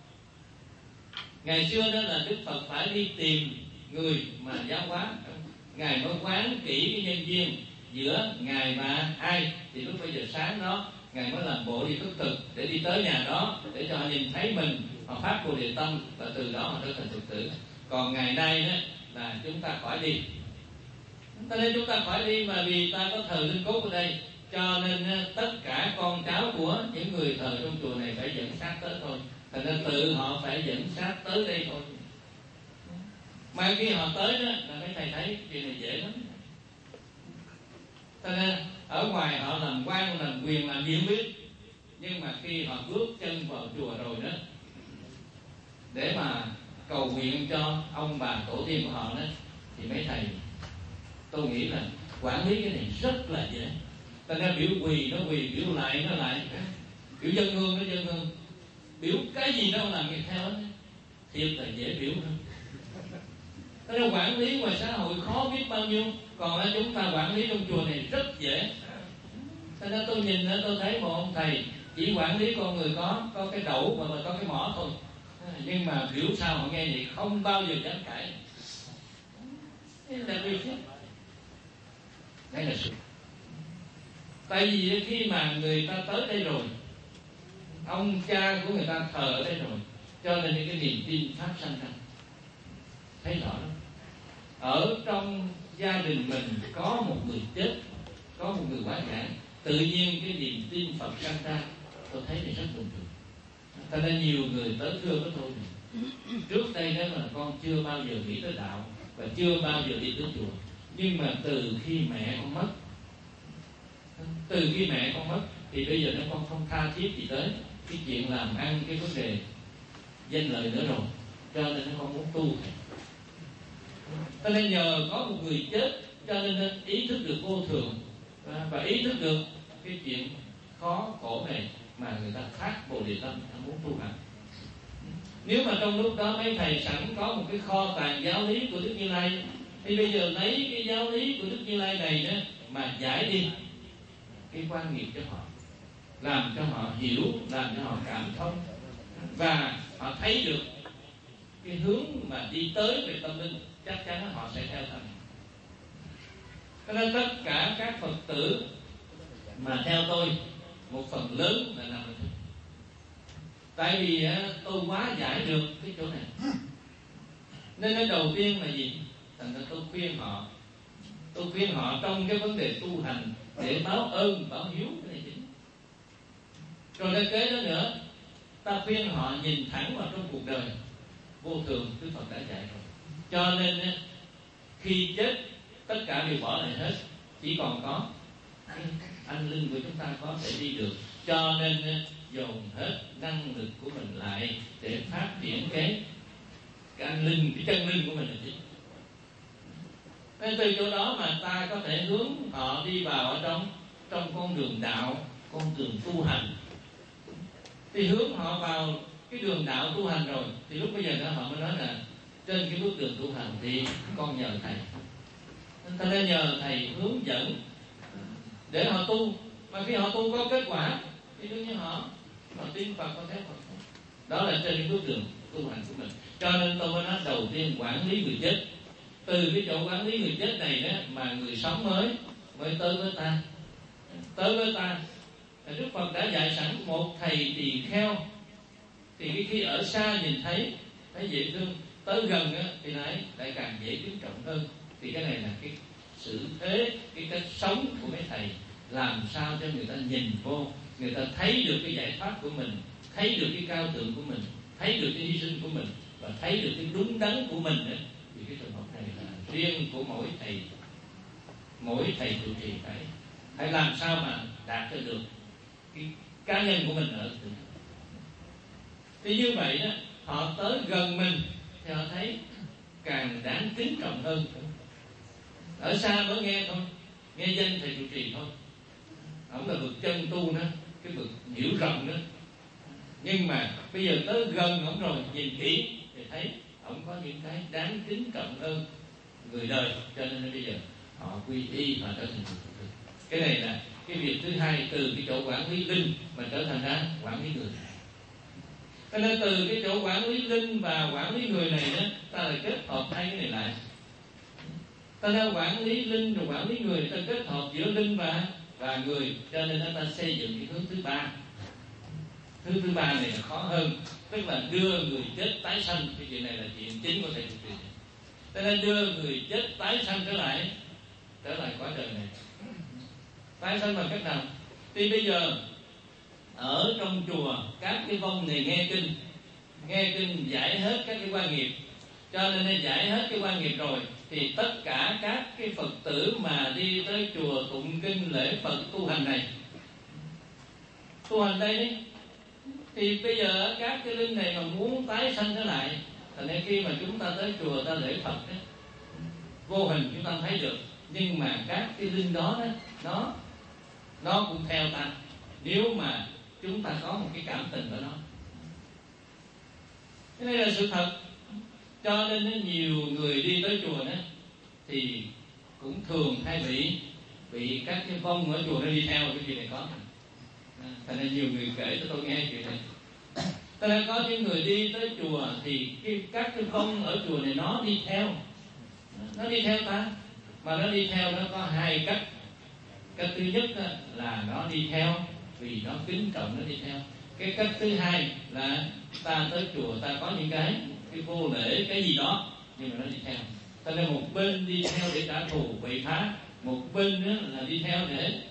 Ngày xưa đó là Đức Phật phải đi tìm người mà giáo hóa, Ngài mới quán kỹ cái nhân duyên giữa Ngài và ai. Thì lúc bây giờ sáng đó Ngài mới làm bộ đi khất thực để đi tới nhà đó, để cho họ nhìn thấy mình, họ phát Bồ Đề tâm, và từ đó họ trở thành Phật tử. Còn ngày nay đó là chúng ta khỏi đi. Cho nên chúng ta khỏi đi, mà vì ta có thờ linh cốt ở đây, cho nên tất cả con cháu của những người thờ trong chùa này phải dẫn sát tới thôi. Thành ra tự họ phải dẫn sát tới đây thôi. Mà khi họ tới đó là mấy thầy thấy chuyện này dễ lắm. Cho nên ở ngoài họ làm quan, làm quyền, làm gì không biết. Nhưng mà khi họ bước chân vào chùa rồi đó, để mà cầu nguyện cho ông bà tổ tiên của họ đó, thì mấy thầy tôi nghĩ là quản lý cái này rất là dễ. Ta ra biểu quỳ nó quỳ, biểu lại nó lại, biểu dân hương nó dân hương, biểu cái gì đâu làm việc theo đó. Thiệt là dễ biểu hơn. Ta ra quản lý ngoài xã hội khó biết bao nhiêu, còn là chúng ta quản lý trong chùa này rất dễ. Ta ra tôi nhìn đó, tôi thấy một ông thầy chỉ quản lý con người có có cái đậu mà, mà có cái mỏ thôi, nhưng mà biểu sao họ nghe vậy không bao giờ dám cãi. Đây là vì thế. Đây là sự. Tại vì khi mà người ta tới đây rồi, ông cha của người ta thờ ở đây rồi, cho nên cái niềm tin phát sanh ra. Thấy rõ đó. Ở trong gia đình mình có một người chết, có một người quá giả, tự nhiên cái niềm tin Phật sanh ra. Tôi thấy này rất bình thường. Ta đã nhiều người tới thưa với tôi này. Trước đây đó là con chưa bao giờ nghĩ tới đạo và chưa bao giờ đi tới chùa, nhưng mà từ khi mẹ con mất, từ khi mẹ con mất thì bây giờ nó con không tha thiết gì tới cái chuyện làm ăn, cái vấn đề danh lợi nữa rồi, cho nên nó không muốn tu thầy. Cho nên nhờ có một người chết cho nên nó ý thức được vô thường và ý thức được cái chuyện khó khổ này mà người ta phát bồ đề tâm, ta muốn tu hành. Nếu mà trong lúc đó mấy thầy sẵn có một cái kho tàng giáo lý của Đức Như Lai, thì bây giờ lấy cái giáo lý của Đức Như Lai này đó mà giải đi cái quan niệm cho họ, làm cho họ hiểu, làm cho họ cảm thông, và họ thấy được cái hướng mà đi tới về tâm linh, chắc chắn họ sẽ theo thành. Cho nên tất cả các Phật tử mà theo tôi, một phần lớn là nằm ở đây. Tại vì tôi quá giải được cái chỗ này, nên cái đầu tiên là gì? Thành ra tôi khuyên họ, tôi khuyên họ trong cái vấn đề tu hành để báo ơn, báo hiếu cái này chính. Rồi cái kế đó nữa, ta khuyên họ nhìn thẳng vào trong cuộc đời vô thường Đức Phật đã dạy rồi. Cho nên khi chết tất cả đều bỏ lại hết, chỉ còn có anh linh của chúng ta có thể đi được. Cho nên dồn hết năng lực của mình lại để phát triển cái cái anh linh, cái chân linh của mình là chính. Nên từ chỗ đó mà ta có thể hướng họ đi vào ở trong trong con đường đạo, con đường tu hành. Thì hướng họ vào cái đường đạo tu hành rồi, thì lúc bây giờ đó họ mới nói là trên cái bước đường tu hành thì con nhờ thầy. Nên ta nên nhờ thầy hướng dẫn để họ tu. Mà khi họ tu có kết quả thì đương nhiên họ họ tin Phật, có theo Phật. Đó là trên cái bước đường tu hành của mình. Cho nên tôi mới nói đầu tiên quản lý người chết. Từ cái chỗ quản lý người chết này đó mà người sống mới mới tới với ta, tới với ta. Đức Phật đã dạy sẵn một thầy tỳ kheo, thì khi ở xa nhìn thấy thấy dễ thương, tới gần á, thì lại lại càng dễ kính trọng hơn. Thì cái này là cái sự thế, cái cách sống của mấy thầy, làm sao cho người ta nhìn vô, người ta thấy được cái giải thoát của mình, thấy được cái cao thượng của mình, thấy được cái hy sinh của mình, và thấy được cái đúng đắn của mình ấy. Thì cái trường hợp này là riêng của mỗi thầy, mỗi thầy trụ trì phải phải làm sao mà đạt cho được cái cá nhân của mình ở tự. Thì như vậy đó, họ tới gần mình thì họ thấy càng đáng kính trọng hơn. Ở xa mới nghe thôi, nghe danh thầy trụ trì thôi, ổng là bậc chân tu đó, cái bậc hiểu rộng đó. Nhưng mà bây giờ tới gần ổng rồi, nhìn kỹ thì thấy ổng có những cái đáng kính trọng hơn người đời. Cho nên bây giờ họ quy y và trở thành Phật tử. Cái này là cái việc thứ hai, từ cái chỗ quản lý linh mà trở thành ra quản lý người. Cho nên từ cái chỗ quản lý linh và quản lý người này đó, ta lại kết hợp hai cái này lại. Ta đã quản lý linh rồi quản lý người, ta kết hợp giữa linh và và người. Cho nên ta xây dựng cái hướng thứ ba. Thứ thứ ba này là khó hơn, tức là đưa người chết tái sanh. Cái chuyện này là chuyện chính của thầy trụ trì. Cho nên đưa người chết tái sanh trở lại, trở lại quả trời này. Tái sanh bằng cách nào? Thì bây giờ ở trong chùa, các cái vong này nghe kinh, nghe kinh giải hết các cái quan nghiệp. Cho nên giải hết cái quan nghiệp rồi, thì tất cả các cái Phật tử mà đi tới chùa tụng kinh lễ Phật tu hành này, tu hành đây đi, thì bây giờ các cái linh này mà muốn tái sanh trở lại, Thành nên khi mà chúng ta tới chùa ta lễ Phật đó, vô hình chúng ta thấy được, nhưng mà các cái linh đó, đó nó nó cũng theo ta, nếu mà chúng ta có một cái cảm tình với nó. Cái này là sự thật. Cho nên nhiều người đi tới chùa đó thì cũng thường hay bị bị các cái vong ở chùa nó đi theo. Cái chuyện này có. Thành ra nhiều người kể cho tôi nghe chuyện này. Thành ra có những người đi tới chùa thì cái, các cái vong ở chùa này nó đi theo, nó đi theo ta. Mà nó đi theo nó có hai cách. Cách thứ nhất là nó đi theo vì nó kính trọng nó đi theo. Cái cách thứ hai là ta tới chùa ta có những cái cái vô lễ cái gì đó, nhưng mà nó đi theo. Cho nên một bên đi theo để trả thù bị phá, một bên nữa là đi theo để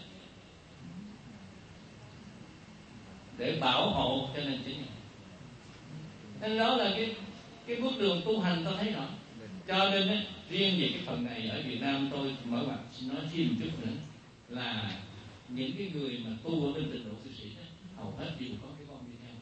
để bảo hộ cho nên chính. Nên đó là cái cái bước đường tu hành ta thấy rõ. Cho nên á, riêng về cái phần này ở Việt Nam tôi mở mặt nói thêm một chút nữa là những cái người mà tu ở bên tịnh độ cư sĩ đó, hầu hết đều có cái con đi theo,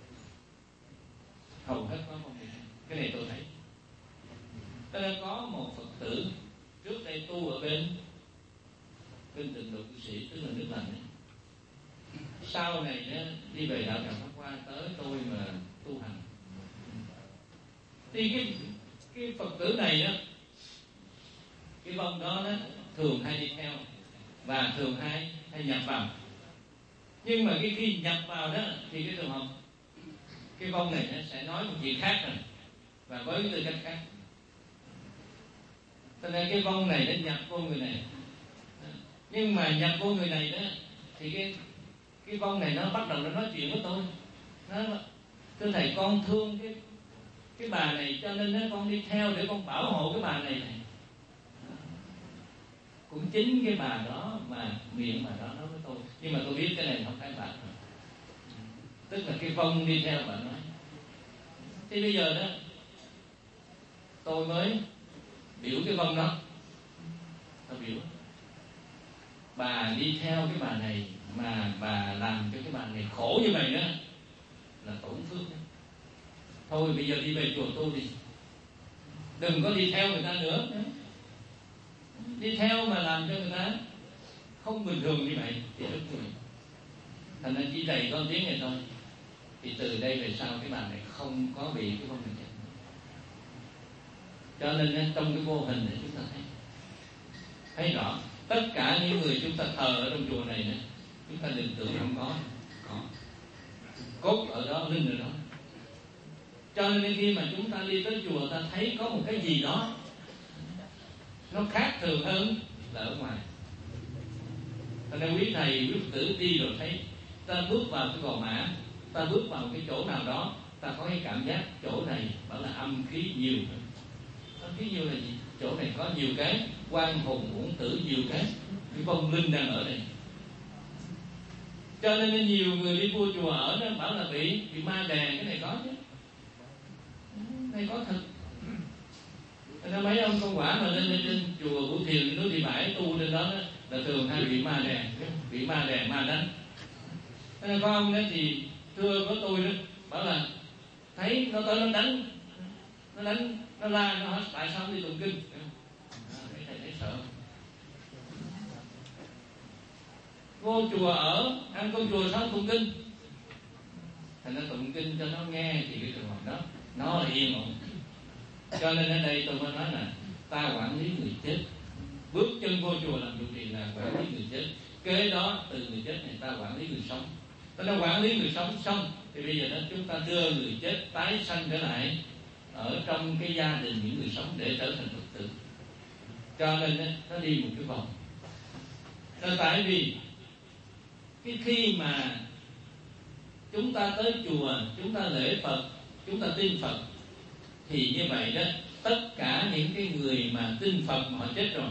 hầu hết có con đi theo. Cái này tôi thấy. Cho nên có một Phật tử trước đây tu ở bên bên tịnh độ cư sĩ, tức là nước lành ấy. Sau này đó, đi về đạo Tràng Pháp Hoa tới tôi mà tu hành thì cái cái Phật tử này đó, cái vong đó, đó thường hay đi theo và thường hay hay nhập vào. Nhưng mà cái khi nhập vào đó thì cái trường hợp cái vong này nó sẽ nói một chuyện khác rồi và với cái tư cách khác. Cho nên cái vong này nó nhập vô người này, nhưng mà nhập vô người này đó thì cái cái vong này nó bắt đầu nó nói chuyện với tôi. Nó thưa thầy, con thương cái cái bà này cho nên nó con đi theo để con bảo hộ cái bà này này. Cũng chính cái bà đó mà miệng bà đó nói với tôi, nhưng mà tôi biết cái này không phải bà rồi. Tức là cái vong đi theo bà nói. Thì bây giờ đó tôi mới biểu cái vong đó, tôi biểu bà đi theo cái bà này mà bà làm cho cái bà này khổ như vậy đó là tổn phước đó. Thôi bây giờ đi về chùa tu đi, đừng có đi theo người ta nữa. Đi theo mà làm cho người ta không bình thường như vậy thì rất nguy. Thành ra chỉ đầy con tiếng này thôi, thì từ đây về sau cái bà này không có bị cái vong này chết. Cho nên trong cái vô hình này chúng ta thấy thấy rõ tất cả những người chúng ta thờ ở trong chùa này nữa, chúng ta đừng tưởng không có, có cốt ở đó, linh ở đó. Cho nên khi mà chúng ta đi tới chùa ta thấy có một cái gì đó nó khác thường hơn là ở ngoài. Cho nên quý thầy quý Phật tử đi rồi thấy ta bước vào cái gò mã, ta bước vào cái chỗ nào đó, ta có cái cảm giác chỗ này bảo là âm khí nhiều. Âm khí nhiều là gì? Chỗ này có nhiều cái quan hồn uổng tử, nhiều cái cái vong linh đang ở đây. Cho nên nhiều người đi vô chùa ở đó bảo là bị bị ma đè. Cái này có chứ, cái này có thật. Nên mấy ông con quả mà lên lên, lên chùa Vũ Thiền núi Thị Bãi tu lên đó, đó là thường hay bị ma đè, bị ma đè ma đánh. Nên có ông đó thì thưa với tôi đó bảo là thấy nó tới nó đánh, nó đánh, nó la, nó hỏi tại sao đi tụng kinh. Mấy thầy thấy sợ. Vô chùa ở, ăn cơm chùa sao tụng kinh. Thành ra tụng kinh cho nó nghe thì cái trường hợp đó nó là yên ổn. Cho nên ở đây tôi mới nói là ta quản lý người chết. Bước chân vô chùa làm trụ trì là quản lý người chết. Kế đó từ người chết này ta quản lý người sống. Ta đã quản lý người sống xong thì bây giờ đó chúng ta đưa người chết tái sanh trở lại ở trong cái gia đình những người sống để trở thành Phật tử. Cho nên đó, nó đi một cái vòng. Là tại vì cái khi mà chúng ta tới chùa, chúng ta lễ Phật, chúng ta tin Phật, thì như vậy đó tất cả những cái người mà tin Phật mà họ chết rồi,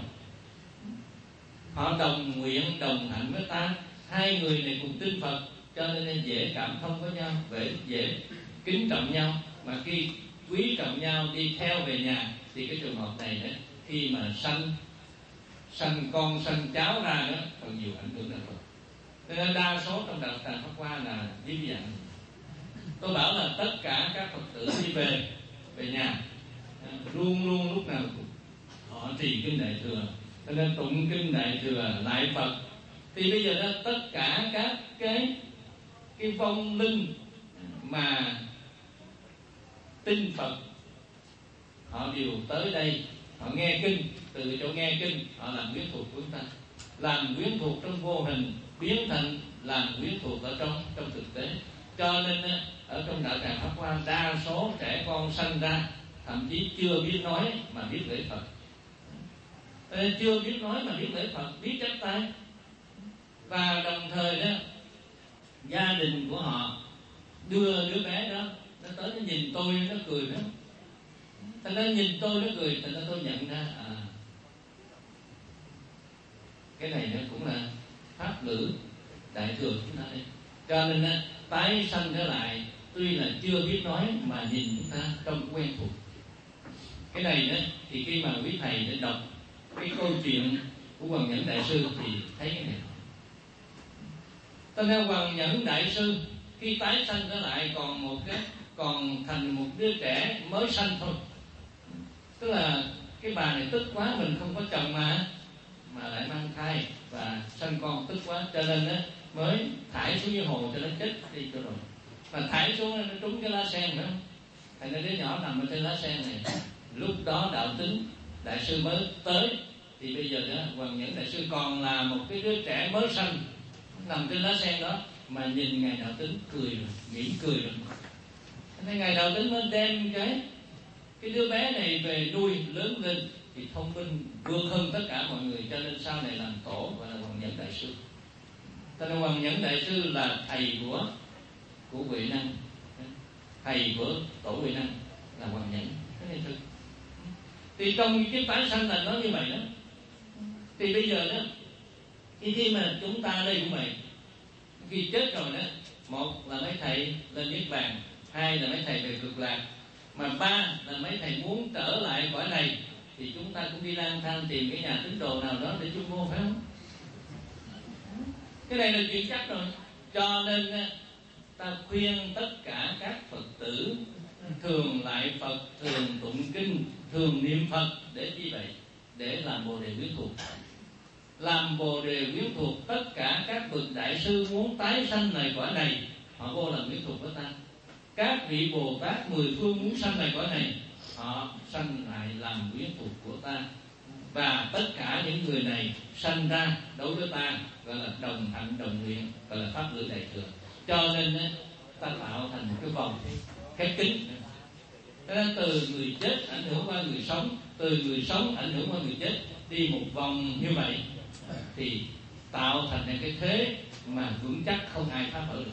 họ đồng nguyện đồng hạnh với ta, hai người này cùng tin Phật, cho nên dễ cảm thông với nhau, dễ dễ kính trọng nhau. Mà khi quý trọng nhau đi theo về nhà thì cái trường hợp này đó, khi mà sanh sanh con sanh cháu ra đó còn nhiều ảnh hưởng đến Phật. Nên đa số trong đạo Tràng Pháp Hoa là như vậy. Tôi bảo là tất cả các Phật tử đi về về nhà, luôn luôn lúc nào cũng họ trì kinh Đại Thừa, cho nên tụng kinh Đại Thừa lại Phật. Thì bây giờ đó tất cả các cái cái vong linh mà tin Phật, họ đều tới đây, họ nghe kinh, từ chỗ nghe kinh họ làm quyến thuộc của chúng ta, làm quyến thuộc trong vô hình biến thành làm quyến thuộc ở trong trong thực tế. Cho nên ở trong đạo tràng Pháp Hoa, đa số trẻ con sanh ra thậm chí chưa biết nói mà biết lễ Phật, chưa biết nói mà biết lễ Phật, biết chắp tay. Và đồng thời đó, gia đình của họ đưa đứa bé đó, nó tới nó nhìn tôi nó cười đó, thành ra nhìn tôi nó cười, thành ra tôi nhận ra à, cái này nó cũng là pháp ngữ Đại Thừa chúng ta đây. Cho nên á, tái sanh trở lại tuy là chưa biết nói mà nhìn chúng ta trong quen thuộc. Cái này đó thì khi mà quý thầy để đọc cái câu chuyện của Hoàng Nhẫn Đại Sư thì thấy cái này. Cho nên Hoàng Nhẫn Đại Sư khi tái sanh trở lại còn một cái còn thành một đứa trẻ mới sanh thôi, tức là cái bà này tức quá, mình không có chồng mà mà lại mang thai và sanh con, tức quá cho nên á mới thải xuống dưới hồ cho nó chết đi cho rồi. Mà thải xuống nó trúng cái lá sen nữa, thành ra đứa nhỏ nằm ở trên lá sen này. Lúc đó Đạo Tính Đại Sư mới tới, thì bây giờ đó Hoàng Nhẫn Đại Sư còn là một cái đứa trẻ mới sanh nằm trên lá sen đó, mà nhìn ngài Đạo Tính cười rồi, mỉm cười rồi. Nên ngài Đạo Tính mới đem cái cái đứa bé này về nuôi lớn lên thì thông minh vượt hơn tất cả mọi người, cho nên sau này làm tổ gọi là Hoàng Nhẫn Đại Sư. Cho nên Hoàng Nhẫn Đại Sư là thầy của của Huệ Năng, thầy của tổ Huệ Năng là Hoàng Nhẫn. Cái này thực. Thì trong cái tái sanh là nó như vậy đó. Thì bây giờ đó, khi khi mà chúng ta đây cũng vậy, khi chết rồi đó, một là mấy thầy lên niết bàn, hai là mấy thầy về cực lạc, mà ba là mấy thầy muốn trở lại cõi này thì chúng ta cũng đi lang thang tìm cái nhà tín đồ nào đó để chung vô, phải không? Cái này là chuyện chắc rồi. Cho nên ta khuyên tất cả các Phật tử thường lại Phật, thường tụng kinh, thường niệm Phật. Để chi vậy? Để làm bồ đề quyến thuộc. Làm bồ đề quyến thuộc tất cả các bậc đại sư muốn tái sanh này cõi này, họ vô làm quyến thuộc với ta. Các vị Bồ Tát mười phương muốn sanh lại cõi này, họ sanh lại làm quyến thuộc của ta. Và tất cả những người này sanh ra đối với ta gọi là đồng hạnh đồng nguyện, gọi là pháp ngữ Đại Thừa. Cho nên ta tạo thành một cái vòng khép kín. Nên từ người chết ảnh hưởng qua người sống, từ người sống ảnh hưởng qua người chết, đi một vòng như vậy thì tạo thành cái thế mà vững chắc không ai phá vỡ được.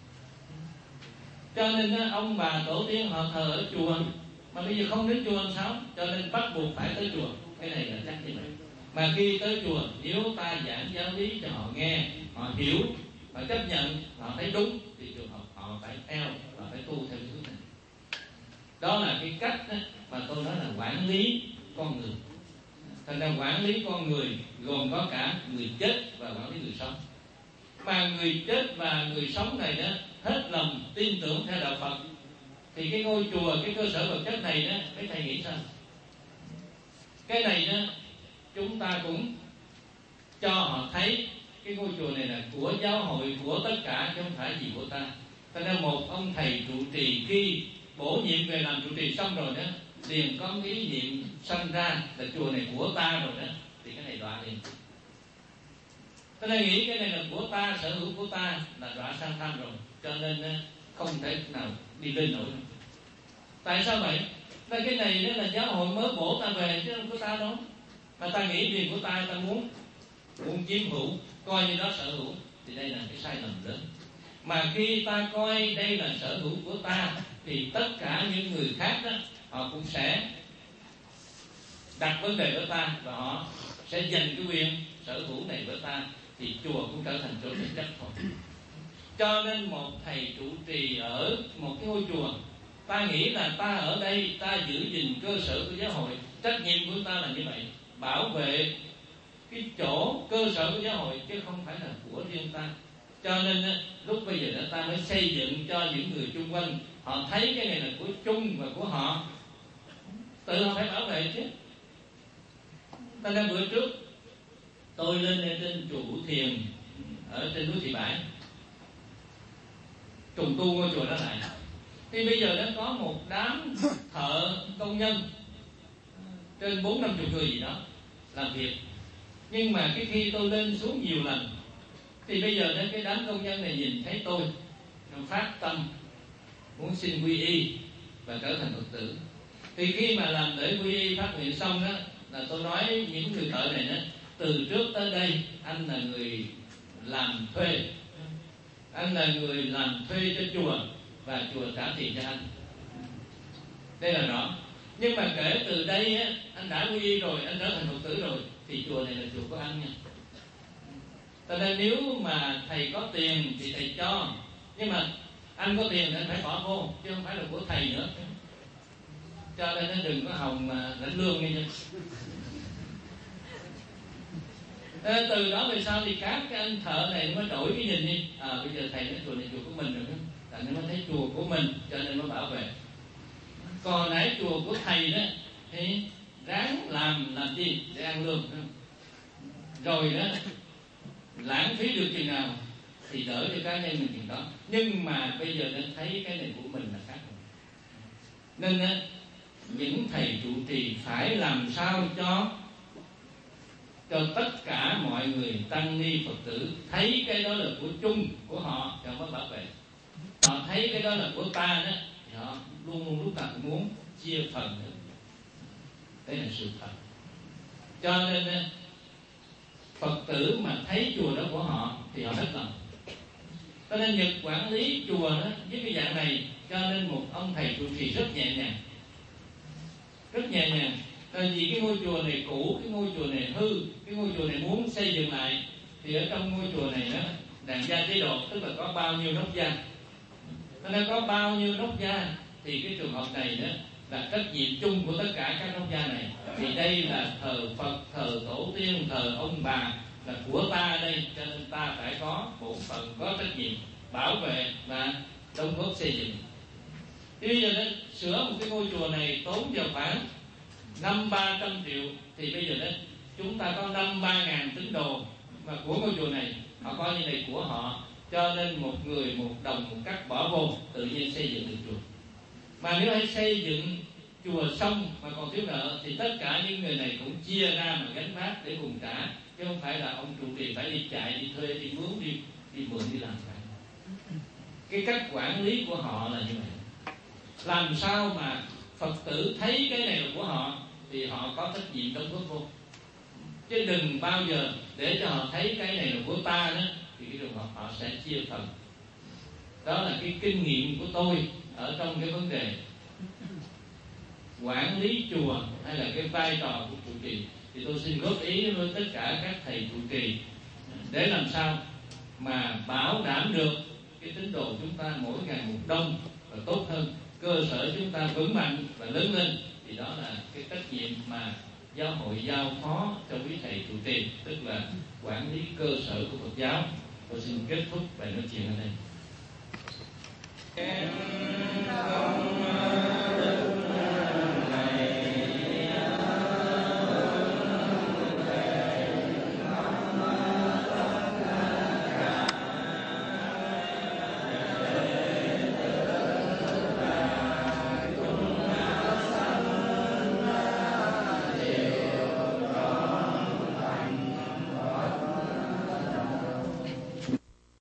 Cho nên ông bà tổ tiên họ thờ ở chùa, mà bây giờ không đến chùa làm sao? Cho nên bắt buộc phải tới chùa. Cái này là chắc như vậy. Mà khi tới chùa, nếu ta giảng giáo lý cho họ nghe, họ hiểu, họ chấp nhận, họ thấy đúng thì trường hợp họ phải theo và phải tu theo hướng này. Đó là cái cách mà tôi nói là quản lý con người. Thành ra quản lý con người gồm có cả người chết và quản lý người sống. Mà người chết và người sống này đó hết lòng tin tưởng theo đạo Phật thì cái ngôi chùa, cái cơ sở vật chất này đó, mấy thầy nghĩ sao? Cái này đó chúng ta cũng cho họ thấy cái ngôi chùa này là của giáo hội, của tất cả chứ không phải gì của ta. Cho nên một ông thầy trụ trì khi bổ nhiệm về làm trụ trì xong rồi đó, liền có ý niệm sanh ra là chùa này của ta rồi đó, thì cái này đọa liền. Cho nên nghĩ cái này là của ta, sở hữu của ta, là đọa sang tham rồi. Cho nên không thể nào đi lên nổi. Tại sao vậy? Tại cái này đó là giáo hội mới bổ ta về chứ không có ta đâu. Mà ta nghĩ việc của ta, ta muốn muốn chiếm hữu, coi như đó sở hữu, thì đây là cái sai lầm lớn. Mà khi ta coi đây là sở hữu của ta thì tất cả những người khác đó họ cũng sẽ đặt vấn đề với ta và họ sẽ giành cái quyền sở hữu này với ta, thì chùa cũng trở thành chỗ tranh chấp thôi. Cho nên một thầy trụ trì ở một cái ngôi chùa, ta nghĩ là ta ở đây ta giữ gìn cơ sở của giáo hội, trách nhiệm của ta là như vậy, bảo vệ cái chỗ cơ sở của giáo hội chứ không phải là của riêng ta. Cho nên lúc bây giờ đó ta mới xây dựng cho những người chung quanh họ thấy cái này là của chung và của họ, tự họ phải bảo vệ chứ. Ta nên bữa trước tôi lên trên chùa Vũ Thiền ở trên núi Thị Bãi trùng tu ngôi chùa đó lại, thì bây giờ nó có một đám thợ công nhân trên bốn năm chục người gì đó làm việc. Nhưng mà cái khi tôi lên xuống nhiều lần thì bây giờ đến cái đám công nhân này nhìn thấy tôi phát tâm muốn xin quy y và trở thành Phật tử, thì khi mà làm lễ quy y phát nguyện xong đó là tôi nói những người thợ này đó, từ trước tới đây anh là người làm thuê, anh là người làm thuê cho chùa và chùa trả tiền cho anh, đây là rõ. Nhưng mà kể từ đây á, anh đã quy y rồi, anh trở thành Phật tử rồi, thì chùa này là chùa của anh nha. Cho nên nếu mà thầy có tiền thì thầy cho, nhưng mà anh có tiền thì anh phải bỏ vô, chứ không phải là của thầy nữa. Cho nên nó đừng có hòng mà lãnh lương nghe nha. À, từ đó về sau thì các cái anh thợ này mới đổi cái nhìn đi. À bây giờ thầy nói chùa này chùa của mình rồi, tại nó mới thấy chùa của mình cho nên nó bảo vệ. Còn nãy chùa của thầy đó thì ráng làm làm gì để ăn lương, rồi đó lãng phí được chừng nào thì đỡ cho cá nhân mình chừng đó. Nhưng mà bây giờ nên thấy cái này của mình là khác. Nên á, những thầy trụ trì phải làm sao cho cho tất cả mọi người tăng ni Phật tử thấy cái đó là của chung của họ thì họ mới bảo vệ. Họ thấy cái đó là của ta đó thì họ luôn luôn lúc nào cũng muốn chia phần nữa. Đấy là sự thật. Cho nên Phật tử mà thấy chùa đó của họ thì họ hết lòng. Cho nên Nhật quản lý chùa đó với cái dạng này, cho nên một ông thầy trụ trì rất nhẹ nhàng, rất nhẹ nhàng. Tại vì cái ngôi chùa này cũ, cái ngôi chùa này hư, cái ngôi chùa này muốn xây dựng lại, thì ở trong ngôi chùa này đó đàn gia chế độ, tức là có bao nhiêu nóc gia, cho nên có bao nhiêu nóc gia thì cái trường hợp này đó là trách nhiệm chung của tất cả các nóc gia này. Thì đây là thờ Phật, thờ tổ tiên, thờ ông bà là của ta đây, cho nên ta phải có bổn phận, có trách nhiệm bảo vệ và đóng góp xây dựng. Thì bây giờ đó, sửa một cái ngôi chùa này tốn vào khoảng năm ba trăm triệu, thì bây giờ đó chúng ta có năm ba ngàn tín đồ mà của ngôi chùa này, họ coi như này của họ, cho nên một người một đồng một cắt bỏ vô, tự nhiên xây dựng được chùa. Mà nếu hãy xây dựng chùa xong mà còn thiếu nợ thì tất cả những người này cũng chia ra mà gánh vác để cùng trả, chứ không phải là ông trụ trì phải đi chạy, đi thuê, đi mướn, đi đi mượn, đi làm cả. Cái cách quản lý của họ là như vậy. Làm sao mà Phật tử thấy cái này là của họ thì họ có trách nhiệm đóng góp vô, chứ đừng bao giờ để cho họ thấy cái này là của ta đó thì cái trường hợp họ sẽ chia phần. Đó là cái kinh nghiệm của tôi ở trong cái vấn đề quản lý chùa hay là cái vai trò của trụ trì. Thì tôi xin góp ý với tất cả các thầy trụ trì để làm sao mà bảo đảm được cái tín đồ chúng ta mỗi ngày một đông và tốt hơn, cơ sở chúng ta vững mạnh và lớn lên. Thì đó là cái trách nhiệm mà giáo hội giao phó cho quý thầy trụ trì, tức là quản lý cơ sở của Phật giáo. Tôi xin kết thúc bài nói chuyện ở đây.